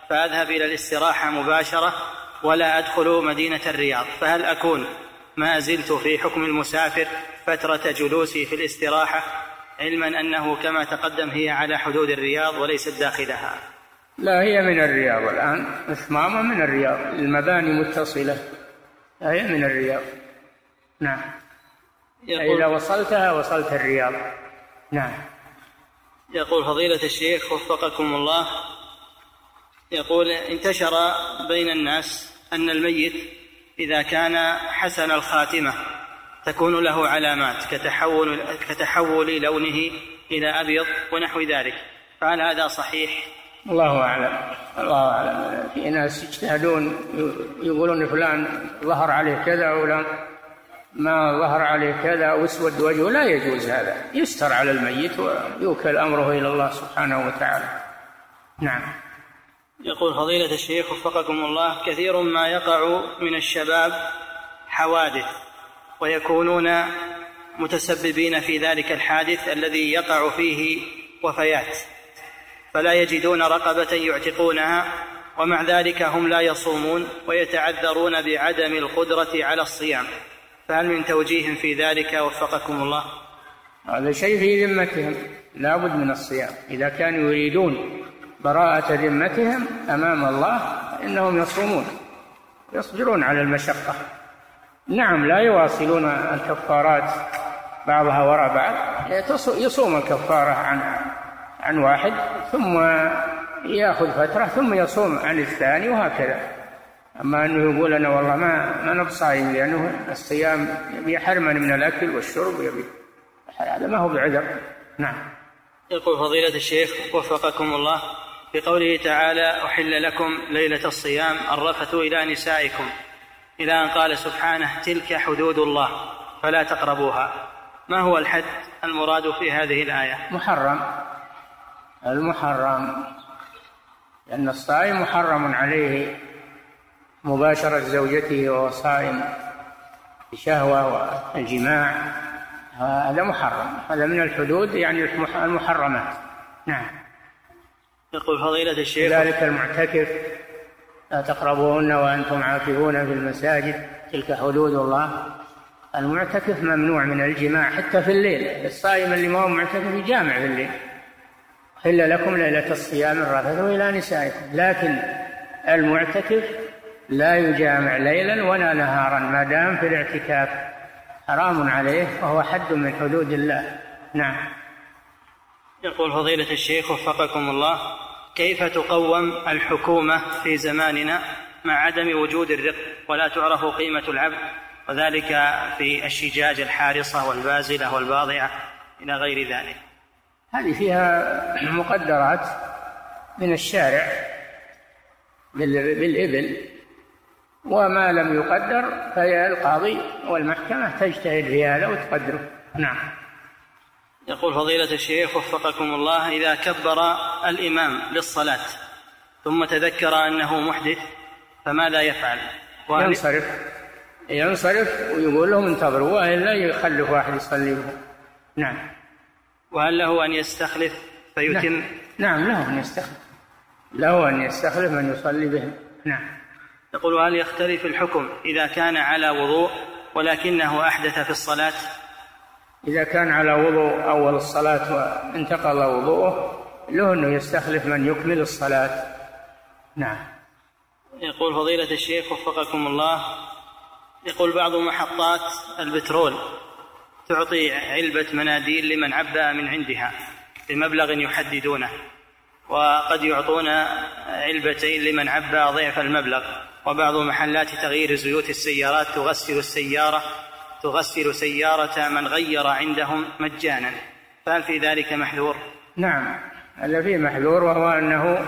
Speaker 2: فأذهب إلى الاستراحة مباشرة ولا أدخل مدينة الرياض، فهل أكون ما زلت في حكم المسافر فترة جلوسي في الاستراحة، علما أنه كما تقدم هي على حدود الرياض وليست داخلها؟
Speaker 3: لا، هي من الرياض الآن، إثمامة من الرياض، المباني متصلة، هي من الرياض. نعم، إذا وصلتها وصلت الرياض. نعم.
Speaker 2: يقول فضيلة الشيخ وفقكم الله، يقول انتشر بين الناس أن الميت إذا كان حسن الخاتمة تكون له علامات كتحول, كتحول لونه إلى أبيض ونحو ذلك، فهل هذا صحيح؟
Speaker 3: الله أعلم، الله أعلم. في ناس يجتهدون يقولون فلان ظهر عليه كذا ولا ما ظهر عليه كذا واسود وجهه، لا يجوز هذا، يستر على الميت ويوكل أمره إلى الله سبحانه وتعالى. نعم.
Speaker 2: يقول فضيلة الشيخ وفقكم الله، كثير ما يقع من الشباب حوادث ويكونون متسببين في ذلك الحادث الذي يقع فيه وفيات، فلا يجدون رقبة يعتقونها، ومع ذلك هم لا يصومون ويتعذرون بعدم القدرة على الصيام، فهل من توجيه في ذلك وفقكم الله؟
Speaker 3: هذا شيء في ذمتهم، لا بد من الصيام. إذا كانوا يريدون براءة ذمتهم أمام الله إنهم يصومون، يصبرون على المشقة. نعم، لا يواصلون الكفارات بعضها وراء بعض، يصوم الكفارة عن عن واحد ثم يأخذ فترة ثم يصوم عن الثاني وهكذا. أما أنه يقول أنا والله ما ما نبصايم لأنه الصيام يحرمني من الأكل والشرب ويبي، هذا ما هو بعذر. نعم.
Speaker 2: يقول فضيلة الشيخ وفقكم الله، في قوله تعالى أحل لكم ليلة الصيام الرفث إلى نسائكم، إلى أن قال سبحانه تلك حدود الله فلا تقربوها، ما هو الحد المراد في هذه الآية؟
Speaker 3: محرم، المحرم، لأن الصائم محرم عليه مباشرة زوجته وهو صائم بشهوة والجماع، هذا محرم، هذا من الحدود يعني المحرمات. نعم.
Speaker 2: يقول فضيلة الشيخ
Speaker 3: ذلك المعتكف لا تقربوهن وأنتم عاكفون في المساجد تلك حدود الله. المعتكف ممنوع من الجماع حتى في الليل، الصائم اللي ما هو معتكف يجامع في الليل. حل لكم ليلة الصيام الرفث إلى نسائكم، لكن المعتكف لا يجامع ليلا ولا نهارا ما دام في الاعتكاف، حرام عليه وهو حد من حدود الله. نعم.
Speaker 2: يقول فضيلة الشيخ وفقكم الله، كيف تقوم الحكومة في زماننا مع عدم وجود الرق ولا تعرف قيمة العبد، وذلك في الشجاج الحارصة والبازلة والباضعة إلى غير ذلك؟
Speaker 3: هذه فيها مقدرات من الشارع بالإبل، وما لم يقدر فهي القاضي والمحكمة تجتهد في هذا وتقدره. نعم.
Speaker 2: يقول فضيلة الشيخ وفقكم الله، إذا كبر الإمام للصلاة ثم تذكر أنه محدث فماذا يفعل؟
Speaker 3: ينصرف ينصرف ويقول لهم انتظروا، وإلا يخلف واحد يصلي به. نعم.
Speaker 2: وهل له أن يستخلف فيتم؟
Speaker 3: نعم، له أن يستخلف، له أن يستخلف من يصلي به. نعم.
Speaker 2: يقول هل يختلف الحكم إذا كان على وضوء ولكنه أحدث في الصلاة؟
Speaker 3: إذا كان على وضوء أول الصلاة وانتقل وضوءه له أنه يستخلف من يكمل الصلاة. نعم.
Speaker 2: يقول فضيلة الشيخ وفقكم الله، يقول بعض محطات البترول تعطي علبة مناديل لمن عبأ من عندها بمبلغ يحددونه، وقد يعطون علبتين لمن عبأ ضعف المبلغ، وبعض محلات تغيير زيوت السيارات تغسل السيارة تغسل سيارة من غير عندهم مجانا، فهل في ذلك محذور؟
Speaker 3: نعم، هذا فيه محذور، وهو أنه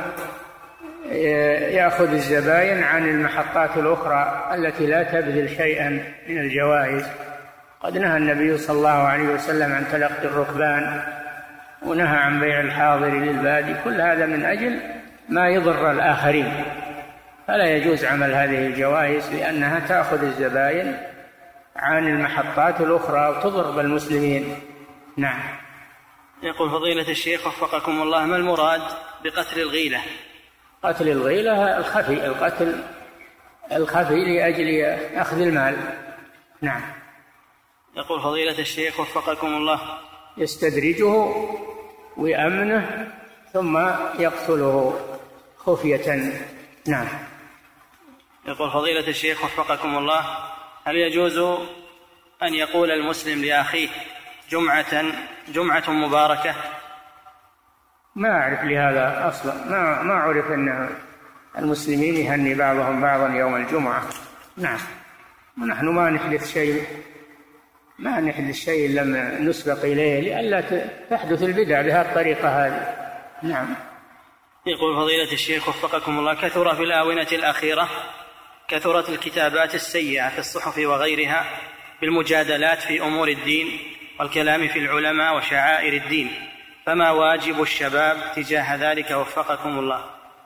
Speaker 3: يأخذ الزبائن عن المحطات الأخرى التي لا تبذل شيئا من الجوائز. قد نهى النبي صلى الله عليه وسلم عن تلقي الركبان، ونهى عن بيع الحاضر للبادي، كل هذا من أجل ما يضر الآخرين، فلا يجوز عمل هذه الجوائز لأنها تأخذ الزبائن عن المحطات الأخرى وتضر بالمسلمين. نعم.
Speaker 2: يقول فضيلة الشيخ وفقكم الله، ما المراد بقتل الغيلة؟
Speaker 3: قتل الغيلة الخفي، القتل الخفي لأجل أخذ المال. نعم.
Speaker 2: يقول فضيلة الشيخ وفقكم الله:
Speaker 3: يستدرجه ويأمنه ثم يقتله خفية. نعم.
Speaker 2: يقول فضيلة الشيخ وفقكم الله: هل يجوز أن يقول المسلم لأخيه جمعة جمعة مباركة؟
Speaker 3: ما أعرف لهذا أصلا، ما ما أعرف أن المسلمين يهني بعضهم بعضا يوم الجمعة. نعم. ونحن ما نحدث شيء ما نحدث شيء لم نسبق إليه لئلا تحدث البدع بهذه الطريقة هذه. نعم.
Speaker 2: يقول فضيلة الشيخ وفقكم الله: كثر في الآونة الأخيرة كثرت الكتابات السيئة في الصحف وغيرها بالمجادلات في أمور الدين والكلام في العلماء وشعائر الدين، فما واجب الشباب تجاه ذلك وفقكم الله؟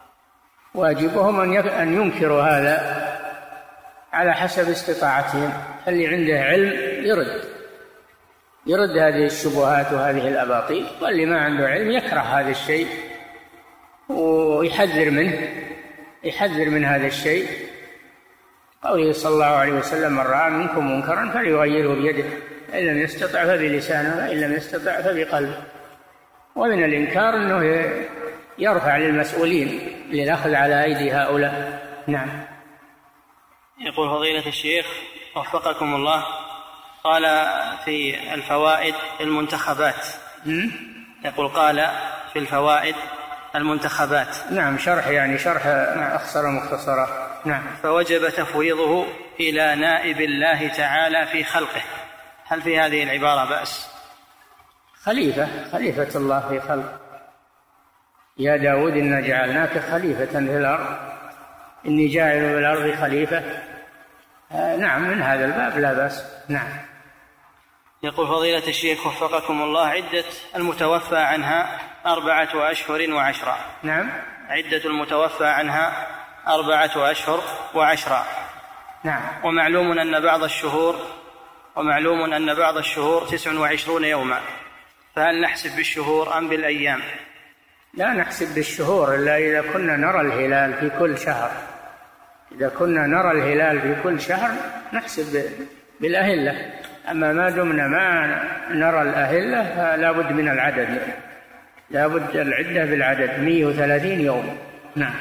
Speaker 3: واجبهم أن ينكروا هذا على حسب استطاعتهم. اللي عنده علم يرد يرد هذه الشبهات وهذه الأباطيل، واللي ما عنده علم يكره هذا الشيء ويحذر منه يحذر من هذا الشيء. قوله صلى الله عليه وسلم: من رأى منكم منكرا فليغيره بيده، إن لم يستطع فبلسانه، وإن لم يستطع فبقلبه. ومن الإنكار أنه يرفع للمسؤولين للأخذ على أيدي هؤلاء. نعم.
Speaker 2: يقول فضيلة الشيخ وفقكم الله: قال في الفوائد المنتخبات يقول قال في الفوائد المنتخبات.
Speaker 3: نعم. شرح يعني شرح مع أخصر مختصرات. نعم.
Speaker 2: فوجب تفويضه إلى نائب الله تعالى في خلقه، هل في هذه العبارة بأس؟
Speaker 3: خليفة خليفة الله في خلقه. يا داود إنا جعلناك خليفة في الأرض إني جاعل في الأرض خليفة. آه نعم، من هذا الباب لا بأس. نعم.
Speaker 2: يقول فضيلة الشيخ وفقكم الله: عدة المتوفى عنها أربعة أشهر وعشرة.
Speaker 3: نعم.
Speaker 2: عدة المتوفى عنها أربعة أشهر وعشرة.
Speaker 3: نعم.
Speaker 2: ومعلوم أن بعض الشهور ومعلوم أن بعض الشهور تسع وعشرون يوما، فهل نحسب بالشهور أم بالأيام؟
Speaker 3: لا نحسب بالشهور إلا إذا كنا نرى الهلال في كل شهر. إذا كنا نرى الهلال في كل شهر نحسب بالأهلة، أما ما دمنا ما نرى الأهلة فلا بد من العدد، لا بد العدة بالعدد مئة وثلاثين يوم. نعم.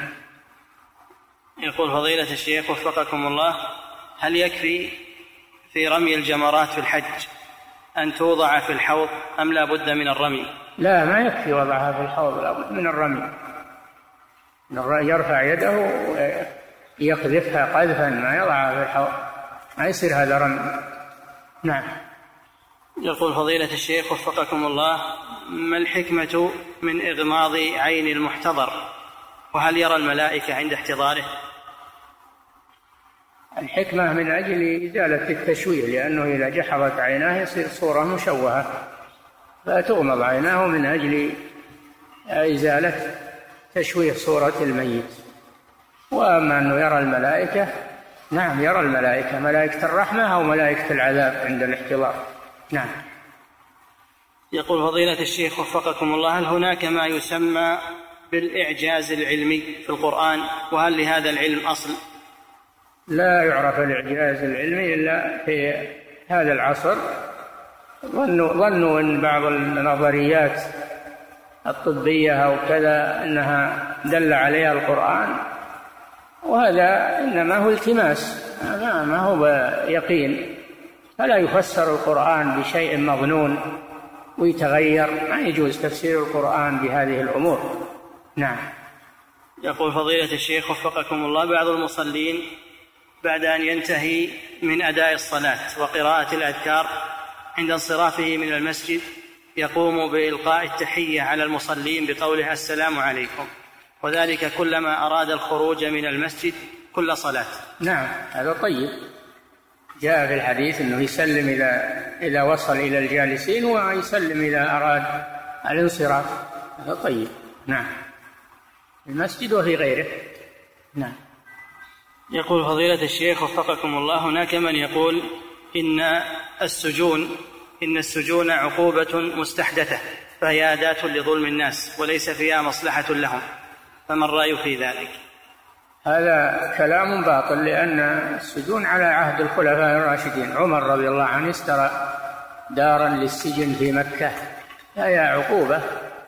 Speaker 2: يقول فضيلة الشيخ وفقكم الله: هل يكفي في رمي الجمرات في الحج أن توضع في الحوض أم لا بد من الرمي؟
Speaker 3: لا، ما يكفي وضعها في الحوض، لا بد من الرمي. يرفع يده ويقذفها قذفا، ما يضعها في الحوض، ما يصير هذا رمي. نعم.
Speaker 2: يقول فضيلة الشيخ وفقكم الله: ما الحكمة من إغماض عين المحتضر، وهل يرى الملائكة عند احتضاره؟
Speaker 3: الحكمة من أجل إزالة التشويه، لأنه إذا جحظت عيناه يصير صورة مشوهة، فتغمض عيناه من أجل إزالة تشويه صورة الميت. وأما أنه يرى الملائكة، نعم يرى الملائكة، ملائكة الرحمة أو ملائكة العذاب عند الاحتضار. نعم.
Speaker 2: يقول فضيلة الشيخ وفقكم الله: هل هناك ما يسمى بالإعجاز العلمي في القرآن، وهل لهذا العلم أصل؟
Speaker 3: لا يعرف الإعجاز العلمي إلا في هذا العصر. ظنوا, ظنوا أن بعض النظريات الطبية أو كذا أنها دل عليها القرآن، وهذا إنما هو التماس، ما هو يقين. فلا يفسر القرآن بشيء مظنون ويتغير، ما يجوز تفسير القرآن بهذه الأمور. نعم.
Speaker 2: يقول فضيلة الشيخ وفقكم الله: بعض المصلين بعد أن ينتهي من أداء الصلاة وقراءة الأذكار عند انصرافه من المسجد يقوم بإلقاء التحية على المصلين بقوله السلام عليكم، وذلك كلما أراد الخروج من المسجد كل صلاة.
Speaker 3: نعم، هذا طيب. جاء في الحديث أنه يسلم إذا إذا وصل إلى الجالسين ويسلم إذا أراد الانصراف، هذا طيب. نعم، في المسجد وفي غيره. نعم.
Speaker 2: يقول فضيلة الشيخ وفقكم الله: هناك من يقول إن السجون إن السجون عقوبة مستحدثة، فهي أداة لظلم الناس وليس فيها مصلحة لهم، فما الرأي في ذلك؟
Speaker 3: هذا كلام باطل، لأن السجون على عهد الخلفاء الراشدين. عمر رضي الله عنه اشترى دارا للسجن في مكة، هي عقوبة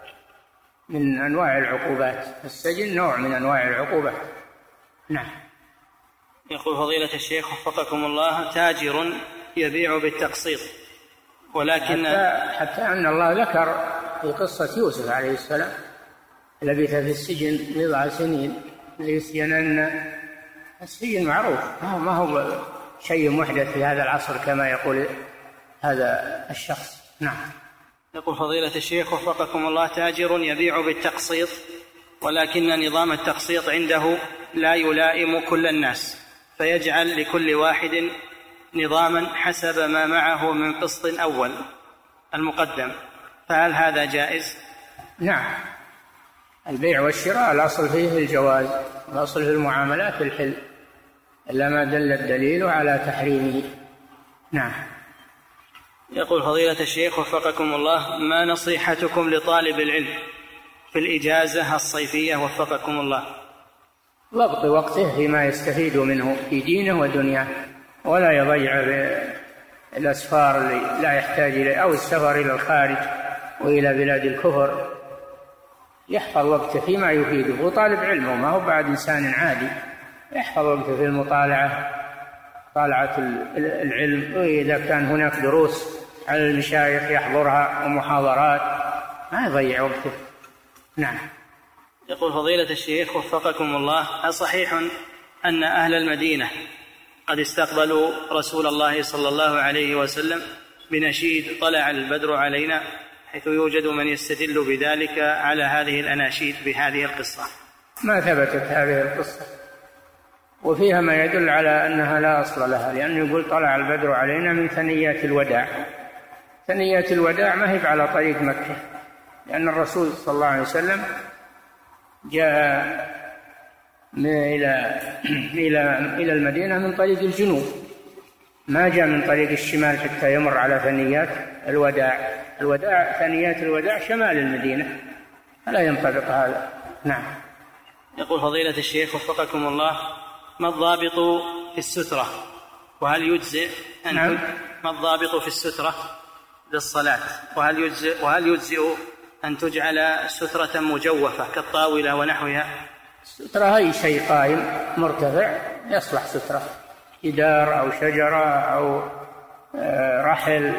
Speaker 3: من أنواع العقوبات، السجن نوع من أنواع العقوبة. نعم.
Speaker 2: يقول فضيلة الشيخ وفقكم الله: تاجر يبيع بالتقسيط، ولكن
Speaker 3: حتى, حتى أن الله ذكر في قصة يوسف عليه السلام لبث في السجن بضع سنين ليسجن أن السجن معروف، ما هو شيء محدث في هذا العصر كما يقول هذا الشخص. نعم.
Speaker 2: يقول فضيلة الشيخ وفقكم الله: تاجر يبيع بالتقسيط، ولكن نظام التقسيط عنده لا يلائم كل الناس، فيجعل لكل واحد نظاما حسب ما معه من قسط أول المقدم، فهل هذا جائز؟
Speaker 3: نعم، البيع والشراء الأصل فيه الجواز، الأصل في المعاملات الحل، إلا ما دل الدليل على تحريمه. نعم.
Speaker 2: يقول فضيلة الشيخ وفقكم الله: ما نصيحتكم لطالب العلم في الإجازة الصيفية وفقكم الله؟
Speaker 3: ضبط وقته فيما يستفيد منه في دينه ودنياه، ولا يضيع الأسفار اللي لا يحتاج إليه، أو السفر إلى الخارج وإلى بلاد الكفر. يحفظ وقته فيما يفيده، وطالب علمه ما هو بعد إنسان عادي، يحفظ وقته في المطالعة، مطالعة العلم، وإذا كان هناك دروس على المشايخ يحضرها ومحاضرات، ما يضيع وقته. نعم.
Speaker 2: يقول فضيلة الشيخ وفقكم الله: أصحيح أن أهل المدينة قد استقبلوا رسول الله صلى الله عليه وسلم بنشيد طلع البدر علينا، حيث يوجد من يستدل بذلك على هذه الأناشيد بهذه القصة؟
Speaker 3: ما ثبتت هذه القصة، وفيها ما يدل على أنها لا أصل لها، لأنه يقول طلع البدر علينا من ثنيات الوداع. ثنيات الوداع ما هي على طريق مكة، لأن الرسول صلى الله عليه وسلم جاء إلى إلى إلى المدينة من طريق الجنوب، ما جاء من طريق الشمال حتى يمر على ثنيات الوداع. الوداع ثنيات الوداع شمال المدينة، فلا ينطبق هذا. نعم.
Speaker 2: يقول فضيلة الشيخ وفقكم الله: ما الضابط في السترة، وهل يجزئ أن
Speaker 3: نعم.
Speaker 2: ما الضابط في السترة للصلاة، وهل يجزئ وهل يجزئ أن تجعل سترة مجوفة كالطاولة ونحوها؟
Speaker 3: السترة أي شيء قائم مرتفع يصلح سترة، جدار أو شجرة أو رحل،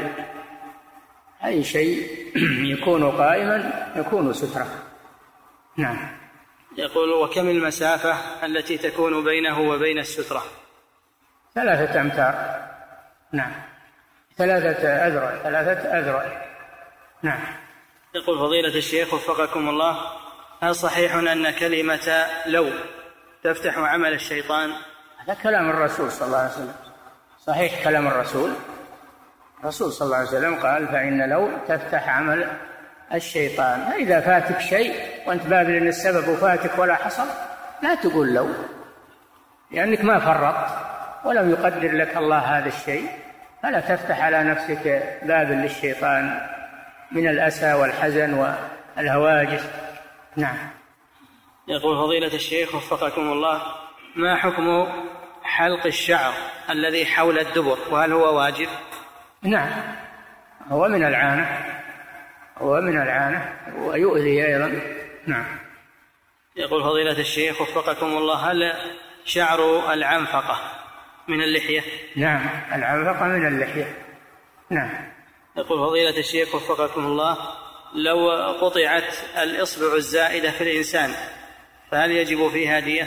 Speaker 3: أي شيء يكون قائما يكون سترة. نعم.
Speaker 2: يقول: وكم المسافة التي تكون بينه وبين السترة؟
Speaker 3: ثلاثة أمتار. نعم، ثلاثة أذرع ثلاثة أذرع. نعم.
Speaker 2: يقول فضيلة الشيخ وفقكم الله: هل صحيح أن كلمة لو تفتح عمل الشيطان؟
Speaker 3: هذا كلام الرسول صلى الله عليه وسلم، صحيح كلام الرسول. الرسول صلى الله عليه وسلم قال: فإن لو تفتح عمل الشيطان. فإذا فاتك شيء وأنت بابل أن السبب وفاتك ولا حصل، لا تقول لو، لأنك ما فرطت ولم يقدر لك الله هذا الشيء، فلا تفتح على نفسك بابل للشيطان من الأسى والحزن والهواجس. نعم.
Speaker 2: يقول فضيلة الشيخ وفقكم الله: ما حكم حلق الشعر الذي حول الدبر، وهل هو واجب؟
Speaker 3: نعم، هو من العانة، هو من العانة ويؤذي أيضا. نعم.
Speaker 2: يقول فضيلة الشيخ وفقكم الله: هل شعر العنفقة من اللحية؟
Speaker 3: نعم، العنفقة من اللحية. نعم.
Speaker 2: يقول فضيلة الشيخ وفقكم الله: لو قطعت الإصبع الزائدة في الإنسان فهل يجب فيها دية؟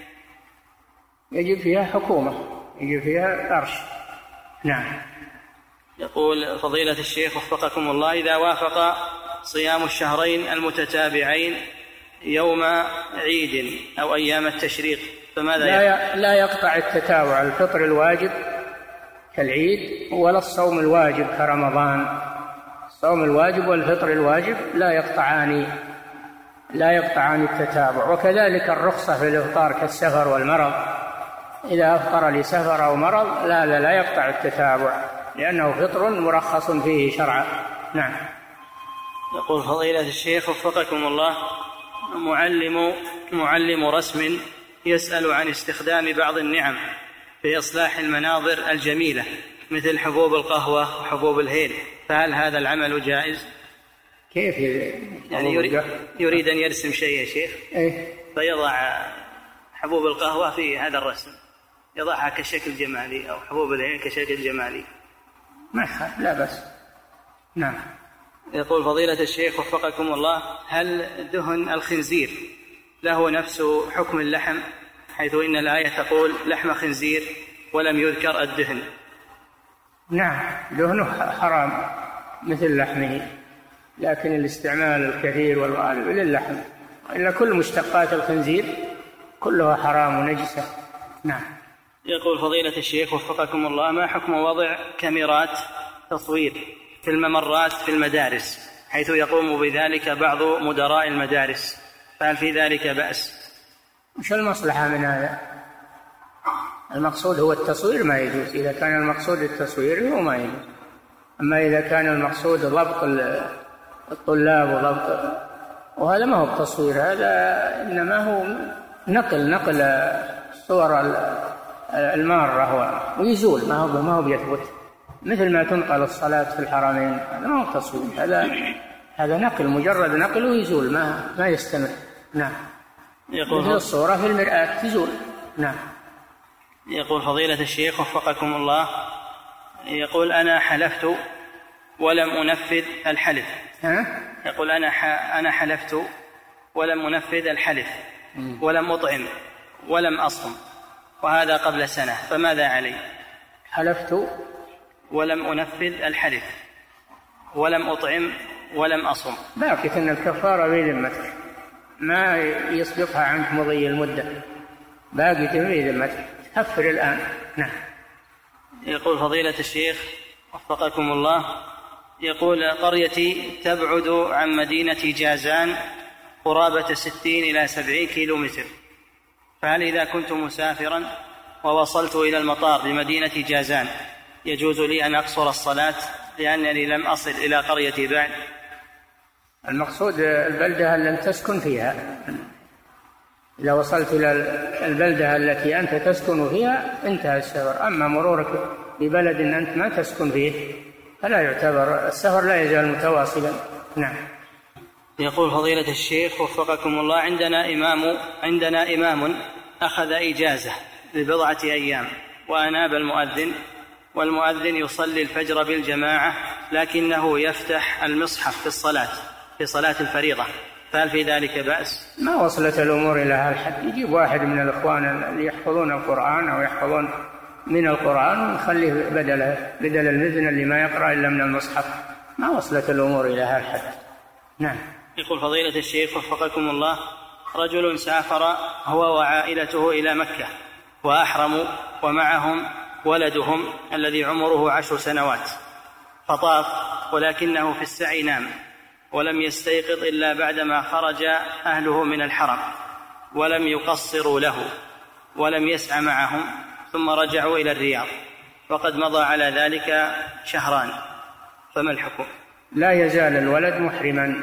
Speaker 3: يجب فيها حكومة، يجب فيها قرش. نعم.
Speaker 2: يقول فضيلة الشيخ وفقكم الله: إذا وافق صيام الشهرين المتتابعين يوم عيد أو أيام التشريق فماذا
Speaker 3: لا, لا يقطع التتابع الفطر الواجب كالعيد ولا الصوم الواجب كرمضان. الصوم الواجب والفطر الواجب لا يقطعان لا يقطعان التتابع. وكذلك الرخصة في الإفطار كالسفر والمرض، إذا أفطر لسفر أو مرض لا لا, لا يقطع التتابع، لأنه فطر مرخص فيه شرعا. نعم.
Speaker 2: يقول فضيلة الشيخ وفقكم الله: معلم معلم رسم يسأل عن استخدام بعض النعم في إصلاح المناظر الجميلة مثل حبوب القهوة وحبوب الهيل، فهل هذا العمل جائز؟
Speaker 3: كيف
Speaker 2: يعني يريد, يريد أن يرسم شيء يا شيخ
Speaker 3: إيه؟
Speaker 2: فيضع حبوب القهوة في هذا الرسم، يضعها كشكل جمالي، أو حبوب الهيل كشكل جمالي،
Speaker 3: ما لا بس. نعم.
Speaker 2: يقول فضيلة الشيخ وفقكم الله، هل دهن الخنزير له نفس حكم اللحم، حيث إن الآية تقول لحم خنزير ولم يذكر الدهن؟
Speaker 3: نعم، دهنه حرام مثل لحمه، لكن الاستعمال الكثير والغالب للحم، إلا كل مشتقات الخنزير كلها حرام ونجسة. نعم.
Speaker 2: يقول فضيلة الشيخ وفقكم الله، ما حكم وضع كاميرات تصوير في الممرات في المدارس، حيث يقوم بذلك بعض مدراء المدارس، فهل في ذلك بأس؟
Speaker 3: مش المصلحة من هذا؟ المقصود هو التصوير ما يجوز، إذا كان المقصود التصوير هو ما يجوز. أما إذا كان المقصود ضبط الطلاب وضبط، وهذا ما هو التصوير، هذا إنما هو نقل نقل صور المارة ويزول، ما هو ما هو بيثبت، مثل ما تنقل الصلاة في الحرمين، هذا ما هو تصوير، هذا هذا نقل، مجرد نقل ويزول، ما ما يستمر. نعم.
Speaker 2: يقول
Speaker 3: مثل الصورة في المرآة تزول. نعم.
Speaker 2: يقول فضيلة الشيخ وفقكم الله، يقول أنا حلفت ولم أنفذ الحلف.
Speaker 3: ها؟
Speaker 2: يقول أنا أنا حلفت ولم أنفذ الحلف ولم أطعم ولم أصم، وهذا قبل سنة، فماذا علي؟
Speaker 3: حلفت
Speaker 2: ولم أنفذ الحلف ولم أطعم ولم أصم،
Speaker 3: باقي أن الكفارة بذمتك، ما يسبقها عنك مضي المدة، باقي بذمتك، كفر الآن. نعم.
Speaker 2: يقول فضيلة الشيخ وفقكم الله، يقول قريتي تبعد عن مدينة جازان قرابة ستين إلى سبعين كيلو متر، فهل إذا كنت مسافرا ووصلت إلى المطار بمدينة جازان يجوز لي أن أقصر الصلاة لأنني لم أصل إلى قريتي بعد؟
Speaker 3: المقصود البلدة التي تسكن فيها، إذا وصلت إلى البلدة التي أنت تسكن فيها انتهى السفر، أما مرورك ببلد أنت ما تسكن فيه فلا يعتبر، السفر لا يزال متواصلا. نعم.
Speaker 2: يقول فضيلة الشيخ وفقكم الله، عندنا إمام عندنا إمام أخذ إجازة لبضعة أيام وأناب المؤذن، والمؤذن يصلي الفجر بالجماعة لكنه يفتح المصحف في الصلاة في صلاة الفريضة، فهل في ذلك بأس؟
Speaker 3: ما وصلت الأمور إلى هذا الحد، يجيب واحد من الإخوان اللي يحفظون القرآن أو يحفظون من القرآن ويخليه بدل بدل المذن اللي ما يقرأ إلا من المصحف، ما وصلت الأمور إلى هذا الحد. نعم.
Speaker 2: يقول فضيلة الشيخ وفقكم الله، رجل سافر هو وعائلته إلى مكة وأحرموا ومعهم ولدهم الذي عمره عشر سنوات، فطاف ولكنه في السعي نام ولم يستيقظ إلا بعدما خرج أهله من الحرم، ولم يقصروا له ولم يسعى معهم، ثم رجعوا إلى الرياض وقد مضى على ذلك شهران، فما الحكم؟
Speaker 3: لا يزال الولد محرما،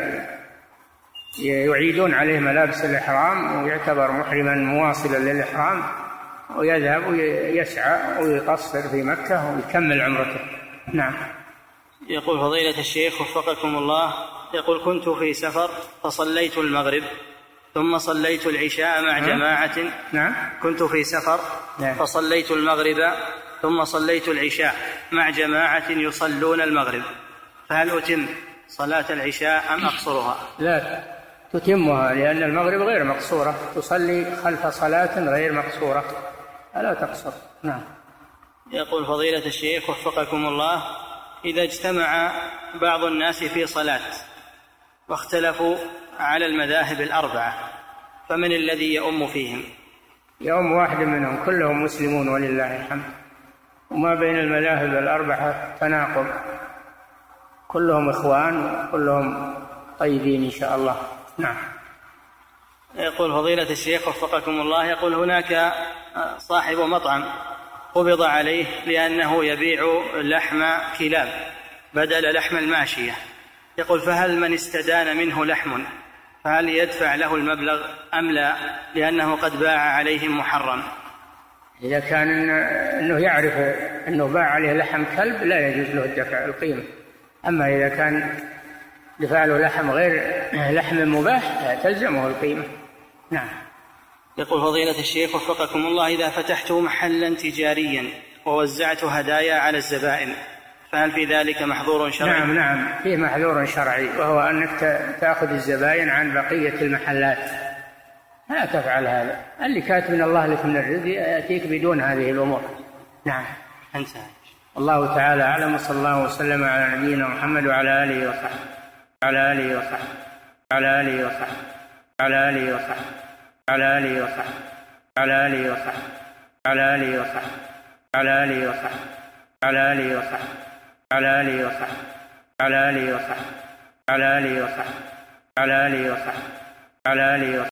Speaker 3: يعيدون عليه ملابس الإحرام ويعتبر محرما مواصلا للإحرام، ويذهب ويسعى ويقصر في مكة ويكمل عمرته. نعم.
Speaker 2: يقول فضيلة الشيخ وفقكم الله، يقول كنت في سفر فصليت المغرب ثم صليت العشاء مع جماعة.
Speaker 3: نعم.
Speaker 2: كنت في سفر فصليت المغرب ثم صليت العشاء مع جماعة يصلون المغرب، فهل أتم صلاة العشاء أم أقصرها؟
Speaker 3: لا تتمها، لأن المغرب غير مقصورة، تصلي خلف صلاة غير مقصورة ألا تقصر. نعم.
Speaker 2: يقول فضيلة الشيخ وفقكم الله، إذا اجتمع بعض الناس في صلاة واختلفوا على المذاهب الأربعة فمن الذي يؤم فيهم؟
Speaker 3: يؤم واحد منهم، كلهم مسلمون ولله الحمد، وما بين المذاهب الأربعة تناقض، كلهم إخوان وكلهم طيبين إن شاء الله. نعم.
Speaker 2: يقول فضيلة الشيخ وفقكم الله، يقول هناك صاحب مطعم قبض عليه لأنه يبيع لحم كلاب بدل لحم الماشية، يقول فهل من استدان منه لحم فهل يدفع له المبلغ أم لا، لأنه قد باع عليهم محرم؟
Speaker 3: إذا كان أنه يعرف أنه باع عليه لحم كلب لا يجوز له الدفع القيمة. أما إذا كان دفع له لحم غير لحم مباح تلزمه القيمة. نعم.
Speaker 2: يقول فضيلة الشيخ وفقكم الله: إذا فتحت محلا تجاريا ووزعت هدايا على الزبائن فهل في ذلك محظور شرعي؟
Speaker 3: نعم نعم فيه محظور شرعي، وهو أنك تأخذ الزبائن عن بقية المحلات، لا تفعل هذا. اللي كاتب من الله لك من الرزق يأتيك بدون هذه الأمور. نعم.
Speaker 2: انتهى.
Speaker 3: الله تعالى أعلم، وصلى الله وسلم على نبينا محمد وعلى آله وصحبه على آله وصحبه على آله وصحبه على آله وصحبه على آله وصحبه على آله وصحبه على آله وصحبه على آله وصحبه على آله وصحبه على آله وصحبه على آله وصحبه على آله وصحبه على آله وصحبه على آله وصحبه